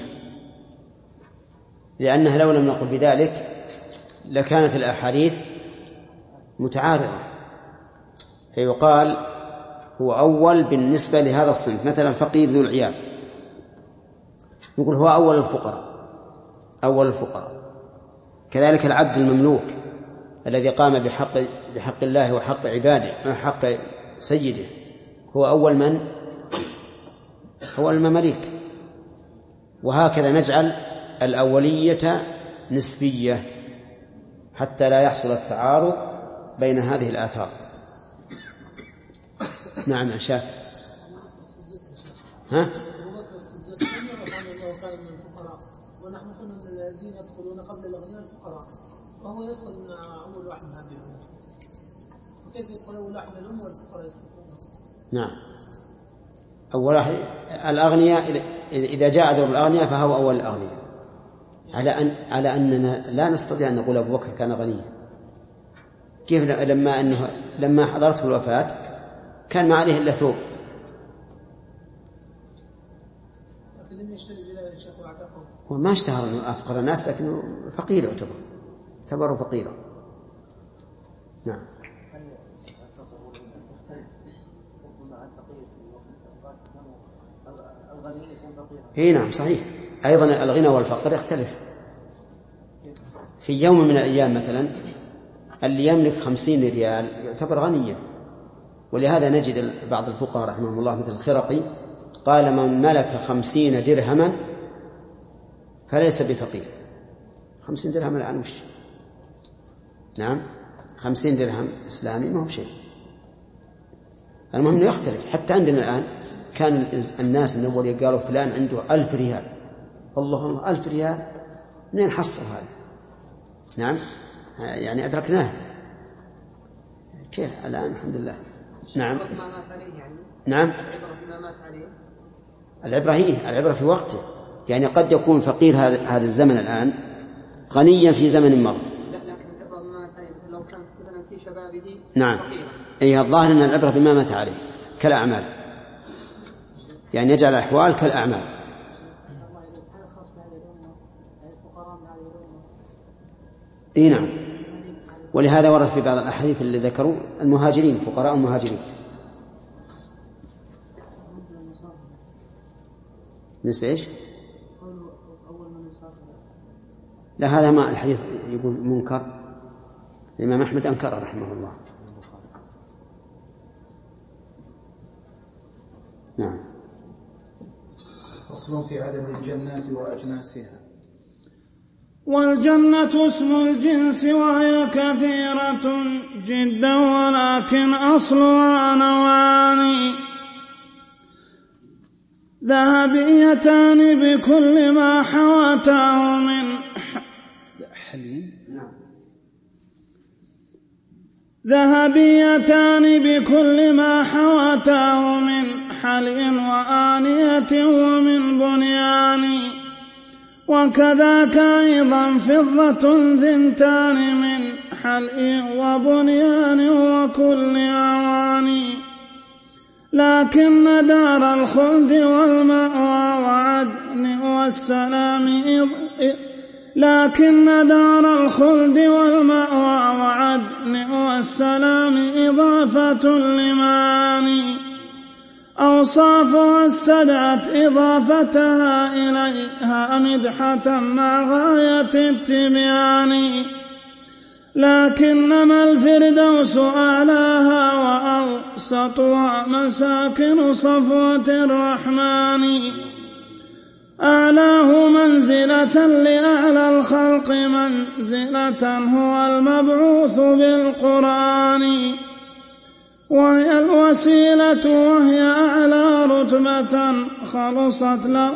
[SPEAKER 2] لأنها لو لم نقل بذلك لكانت الأحاديث متعارضة، فيقال هو أول بالنسبة لهذا الصنف. مثلا فقير ذو العيال يقول هو أول الفقراء أول الفقراء. كذلك العبد المملوك الذي قام بحق بحق الله وحق عباده حق سيده هو أول من هو المماليك. وهكذا نجعل الأولية نسبية حتى لا يحصل التعارض بين هذه الآثار. نعم عشاف ها
[SPEAKER 4] ونحن قلنا ان الذين يدخلون قبل الاغنياء الفقراء وهو يدخل مع اول واحد من هذه الامه، وكيف يدخل اول واحد من الامه والفقراء يسبقون؟
[SPEAKER 2] نعم اول واحد الاغنياء، اذا جاء دور الاغنياء فهو اول الاغنياء، على ان على اننا لا نستطيع ان نقول ابو بكر كان غنيا. كيف لما انه لما حضرته الوفاه كان ما عليه الا ثوب. وما اشتهر أنه أفقر الناس لكنه فقير يعتبر اعتبره فقيرا. نعم اي نعم صحيح. أيضا الغنى والفقر يختلف. في يوم من الأيام مثلا اللي يملك خمسين ريال يعتبر غنيا، ولهذا نجد بعض الفقهاء رحمهم الله مثل الخرقي قال من ملك خمسين درهما فليس بفقير. خمسين درهم الآن وش؟ نعم خمسين درهم إسلامي ما هو شيء. المهم يختلف. حتى عندنا الآن كان الناس من أول قالوا فلان عنده ألف ريال، اللهم ألف ريال منين حصل هذا؟ نعم يعني أدركناه. كيف الآن الحمد لله. نعم نعم العبرة هي العبرة في وقته. يعني قد يكون فقير هذا هذا الزمن الآن غنيا في زمن مضى.
[SPEAKER 9] لو كان مثلا في شبابه
[SPEAKER 2] نعم أي الظاهر أن العبرة بما مات عليه كالأعمال، يعني يجعل الأحوال كالأعمال. اي نعم. ولهذا ورد في بعض الأحاديث اللي ذكروا المهاجرين فقراء المهاجرين. بالنسبة إيش؟ لا هذا ما الحديث يقول منكر. الإمام أحمد أنكر رحمه الله. نعم.
[SPEAKER 12] فصل في عدد الجنات وأجناسها.
[SPEAKER 1] والجنة اسم الجنس وهي كثيرة جدا ولكن أصلها نوعان ذهبيتان بكل ما حوته من ذهبيتان بكل ما حوته من حلي وآنية ومن بنيان، وكذاك أيضا فضة ثنتان من حلي وبنيان وكل أواني. لكن دار الخلد والمأوى وعدن والسلام لكن دار الخلد والمأوى وعدن والسلام إضافة لمعاني أوصافها استدعت إضافتها إليها مدحة مع غاية التبيان. لكنما الفردوس أعلاها وأوسطها مساكن صفوة الرحمن أعلاه منزلة لأعلى الخلق منزلة هو المبعوث بالقرآن، وهي الوسيلة وهي أعلى رتبة خلصت له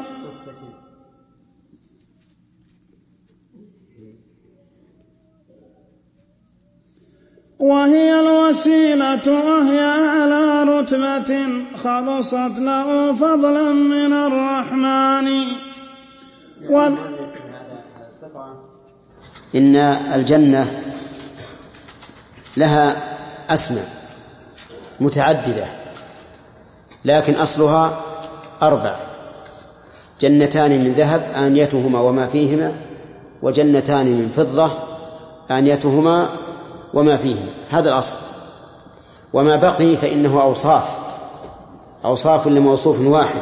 [SPEAKER 1] وهي الوسيلة وهي أعلى رتبة خلصت له فضلا من الرحمن.
[SPEAKER 2] وال... إن الجنة لها أسماء متعددة لكن أصلها أربع: جنتان من ذهب آنيتهما وما فيهما، وجنتان من فضة آنيتهما وما فيهما. هذا الأصل. وما بقي فإنه أوصاف أوصاف لموصوف واحد.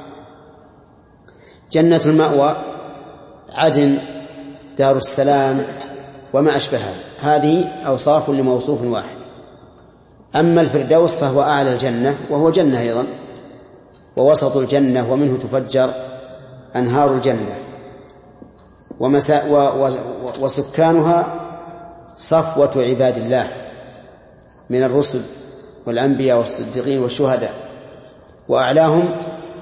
[SPEAKER 2] جنة المأوى عدن، دار السلام، وما أشبهها، هذه أوصاف لموصوف واحد. أما الفردوس فهو أعلى الجنة، وهو جنة أيضا، ووسط الجنة، ومنه تفجر أنهار الجنة، ومسا و و وسكانها صفوة عباد الله من الرسل والأنبياء والصديقين والشهداء، وأعلاهم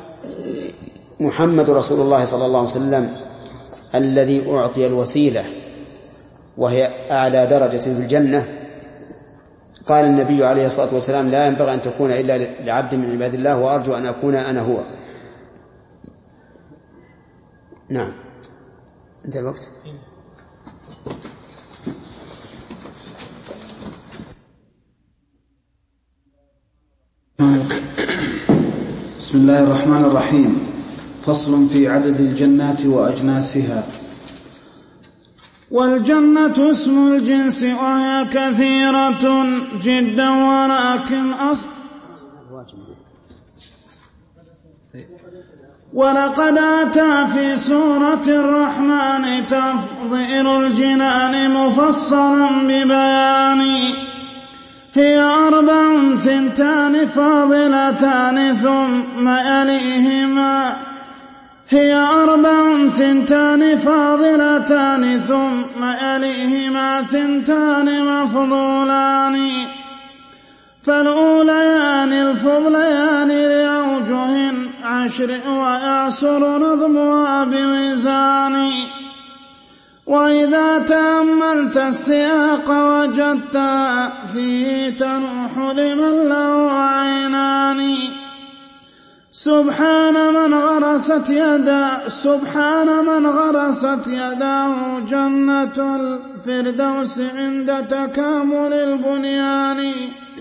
[SPEAKER 2] محمد رسول الله صلى الله عليه وسلم الذي أعطي الوسيلة وهي أعلى درجة في الجنة. قال النبي عليه الصلاة والسلام: لا ينبغي أن تكون إلا لعبد من عباد الله، وأرجو أن أكون أنا هو. نعم، انت الوقت.
[SPEAKER 12] بسم الله الرحمن الرحيم. فصل في عدد الجنات وأجناسها.
[SPEAKER 1] والجنة اسم الجنس، وهي كثيرة جدا، ولكن أصل ولقد أتى في سورة الرحمن تفضيل الجنان مفصلا ببيان. هي أربع ثنتان فاضلتان ثم يليهما هي أربع ثنتان فاضلتان ثم يليهما ثنتان مفضولان. فالأوليان الفضليان لأوجه عشر، ويعسر نظمها بميزان. وإذا تأملت السياق وجدت فيه تنوح لمن له عينان. سبحان من غرست يدا سبحان من غرست يداه جنة الفردوس عند تكامل البنيان.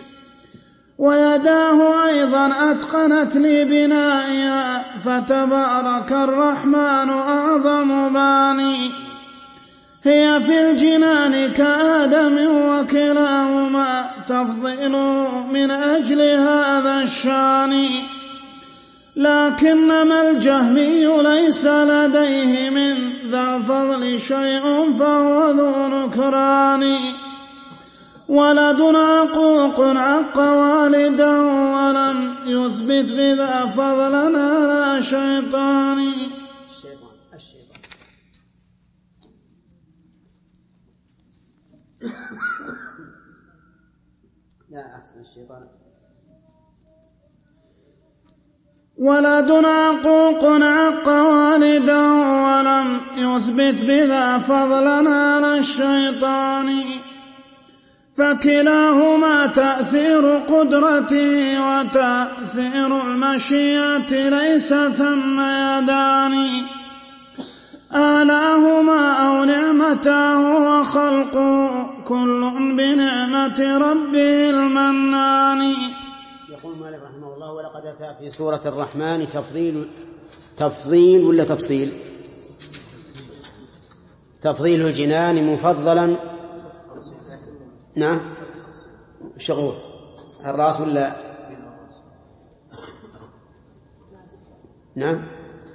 [SPEAKER 1] ويداه أيضا أتقنت لبنائها، فتبارك الرحمن أعظم باني. هي في الجنان كآدم، وكلاهما تفضيل من أجل هذا الشان. لكنما الجهمي ليس لديه من ذا الفضل شيء، فهو ذو نكران. ولد عقوق عق والدا، ولم يثبت بذا فضلنا لا شيطان.
[SPEAKER 2] الشيطان الشيطان لا أحسن الشيطان أحسن.
[SPEAKER 1] ولد عقوق عق والدا، ولم يثبت بذا فضلنا للشيطان. فكلاهما تأثير قدرته وتأثير المشيئة، ليس ثم يدان. آلاهما أو نعمته وخلقه، كل بنعمة ربه المنان.
[SPEAKER 2] يقول مالك رحمه الله: ولقد أتى في سورة الرحمن تفضيل تفضيل ولا تفصيل تفضيل الجنان مفضلا. نعم، شغول الرأس ولا نعم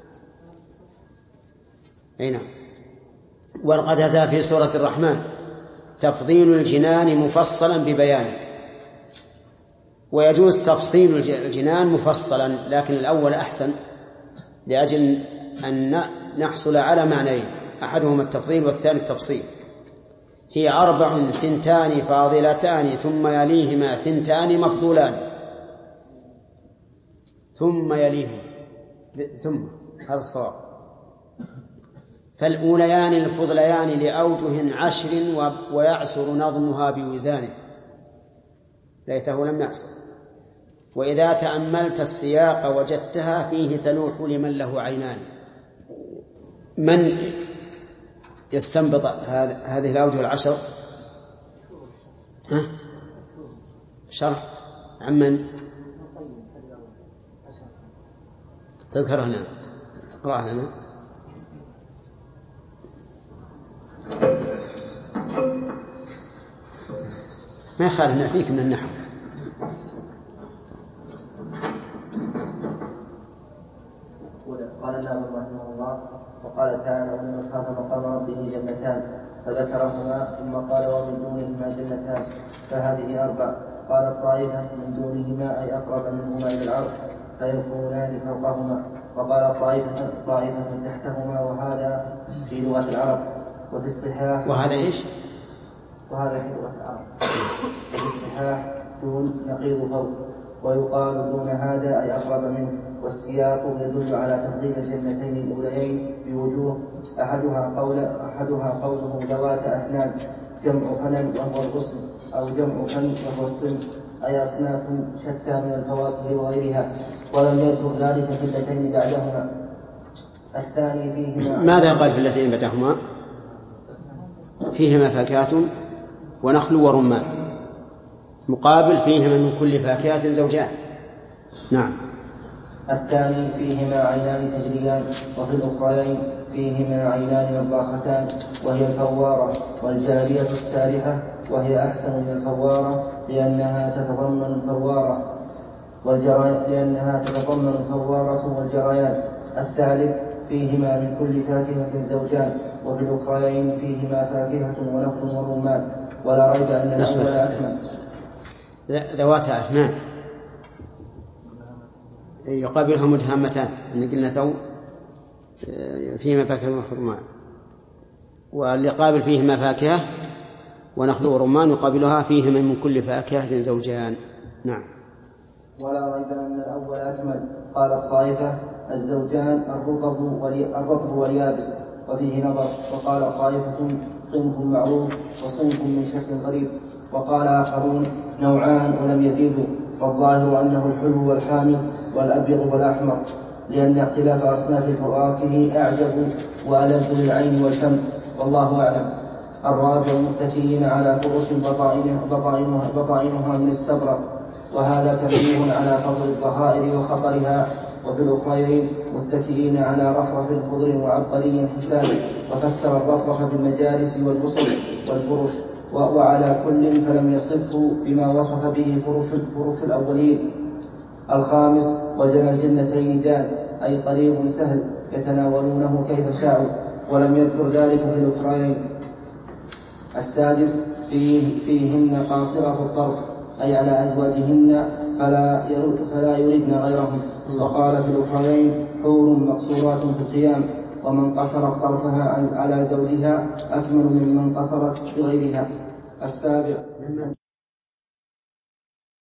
[SPEAKER 2] أي نعم. ولقد أتى في سورة الرحمن تفضيل الجنان مفصلا ببيانه. ويجوز تفصيل الجنان مفصلا، لكن الأول أحسن لأجل أن نحصل على معنيين: أحدهما التفضيل والثاني التفصيل. هي أربع ثنتان فاضلتان ثم يليهما ثنتان مفضولان. ثم يليهما ثم هذا الصواب. فالأوليان الفضليان لأوجه عشر، ويعسر نظمها بوزانه. ليته لم يعسر. وإذا تأملت السياق وجدتها فيه تلوح لمن له عينان. من يستنبط هذه الأوجه العشر؟ ها؟ شرح عمن؟ تذكر هنا اقرأ لنا. ما يخالف نعفيك من النحو.
[SPEAKER 10] قال الناظم رحمه الله: وقال تعالى: ومن خاف مقام ربه جنتان، فذكرهما ثم قال: ومن دونهما جنتان، فهذه أربع. قال الطائفة: من دونهما أي أقرب منهما إلى العرش فيكونان فوقهما. وقال الطائفة: طائفة تحتهما، وهذا في لغة العرب. وفي الصحاح
[SPEAKER 2] وهذا إيش؟
[SPEAKER 10] وهذا في لغة العرب. وفي الصحاح دون نقيض فوق، ويقال دون هذا أي أقرب منه. والسياق يدل على تفضيل الجنتين الأوليين بوجوه: أحدها قول أحدها قوله ذوات أفنان، جمع فنن وهو الغصن، أو جمع فن وهو الصنف، أي أصناف شتى من الفواكه وغيرها، ولم يذكر ذلك في اللتين بعدهما. الثاني فيهما
[SPEAKER 2] ماذا قال في اللتين بعدهما؟ فيهما فاكهة ونخل ورمان، مقابل فيهما من كل فاكهة زوجان. نعم.
[SPEAKER 10] الثاني فيهما عينان تجريان، وفي الأخرين فيهما عينان نضاختان، وهي الفوارة، والجارية السارحة، وهي أحسن من الفوارة لأنها تتضمن الفوارة والجريان لأنها تتضمن الفوارة والجريان. الثالث فيهما من كل فاكهة زوجان، وفي الأخرين فيهما فاكهة ونخل ورمان. ولا ريب أن الأول أكمل.
[SPEAKER 2] ذوات أفنان يقابلها مدهامتان، يعني قلنا ثو فيهما فاكهة ونخل ورمان، واللي قابل فيهما فاكهة ونخل ورمان يقابلها فيهما من كل فاكهة زوجان. نعم.
[SPEAKER 10] ولا ريب أن الأول أكمل. قال الطائفة: الزوجان الرطب والرطب واليابس، وفيه نظر. وقال طائفة: صنف معروف وصنف من شكل غريب. وقال آخرون: نوعان ولم يزيدوا. والظاهر أنه الحلو والحامض والأبيض والأحمر، لأن اختلاف أصناف الفواكه أعجب وألذ للعين والفم، والله أعلم. الرابع: متكئين على فرش بطائنها, بطائنها من استبرق، وهذا تنبيه على فضل الظهائر وخطرها. وفي الأخرين متكئين على رفرف خضر وعبقري حسان، وفسر الرفرف بالمجالس والبسط والفرش، وعلى كل فلم يصفه بما وصف به فرش, فرش الأولين. الخامس: وجنى الجنتين دان، أي قريب سهل يتناولونه كيف شاءوا، ولم يذكر ذلك في الأخرين. السادس: فيه فيهن قاصرة الطرف، أي على أزواجهن فلا, فلا يردن غيرهم. وقال في الأخرين: حور مقصورات في القيام، ومن قصرت طرفها على زوجها أكمل ممن قصرت بغيرها. السابع: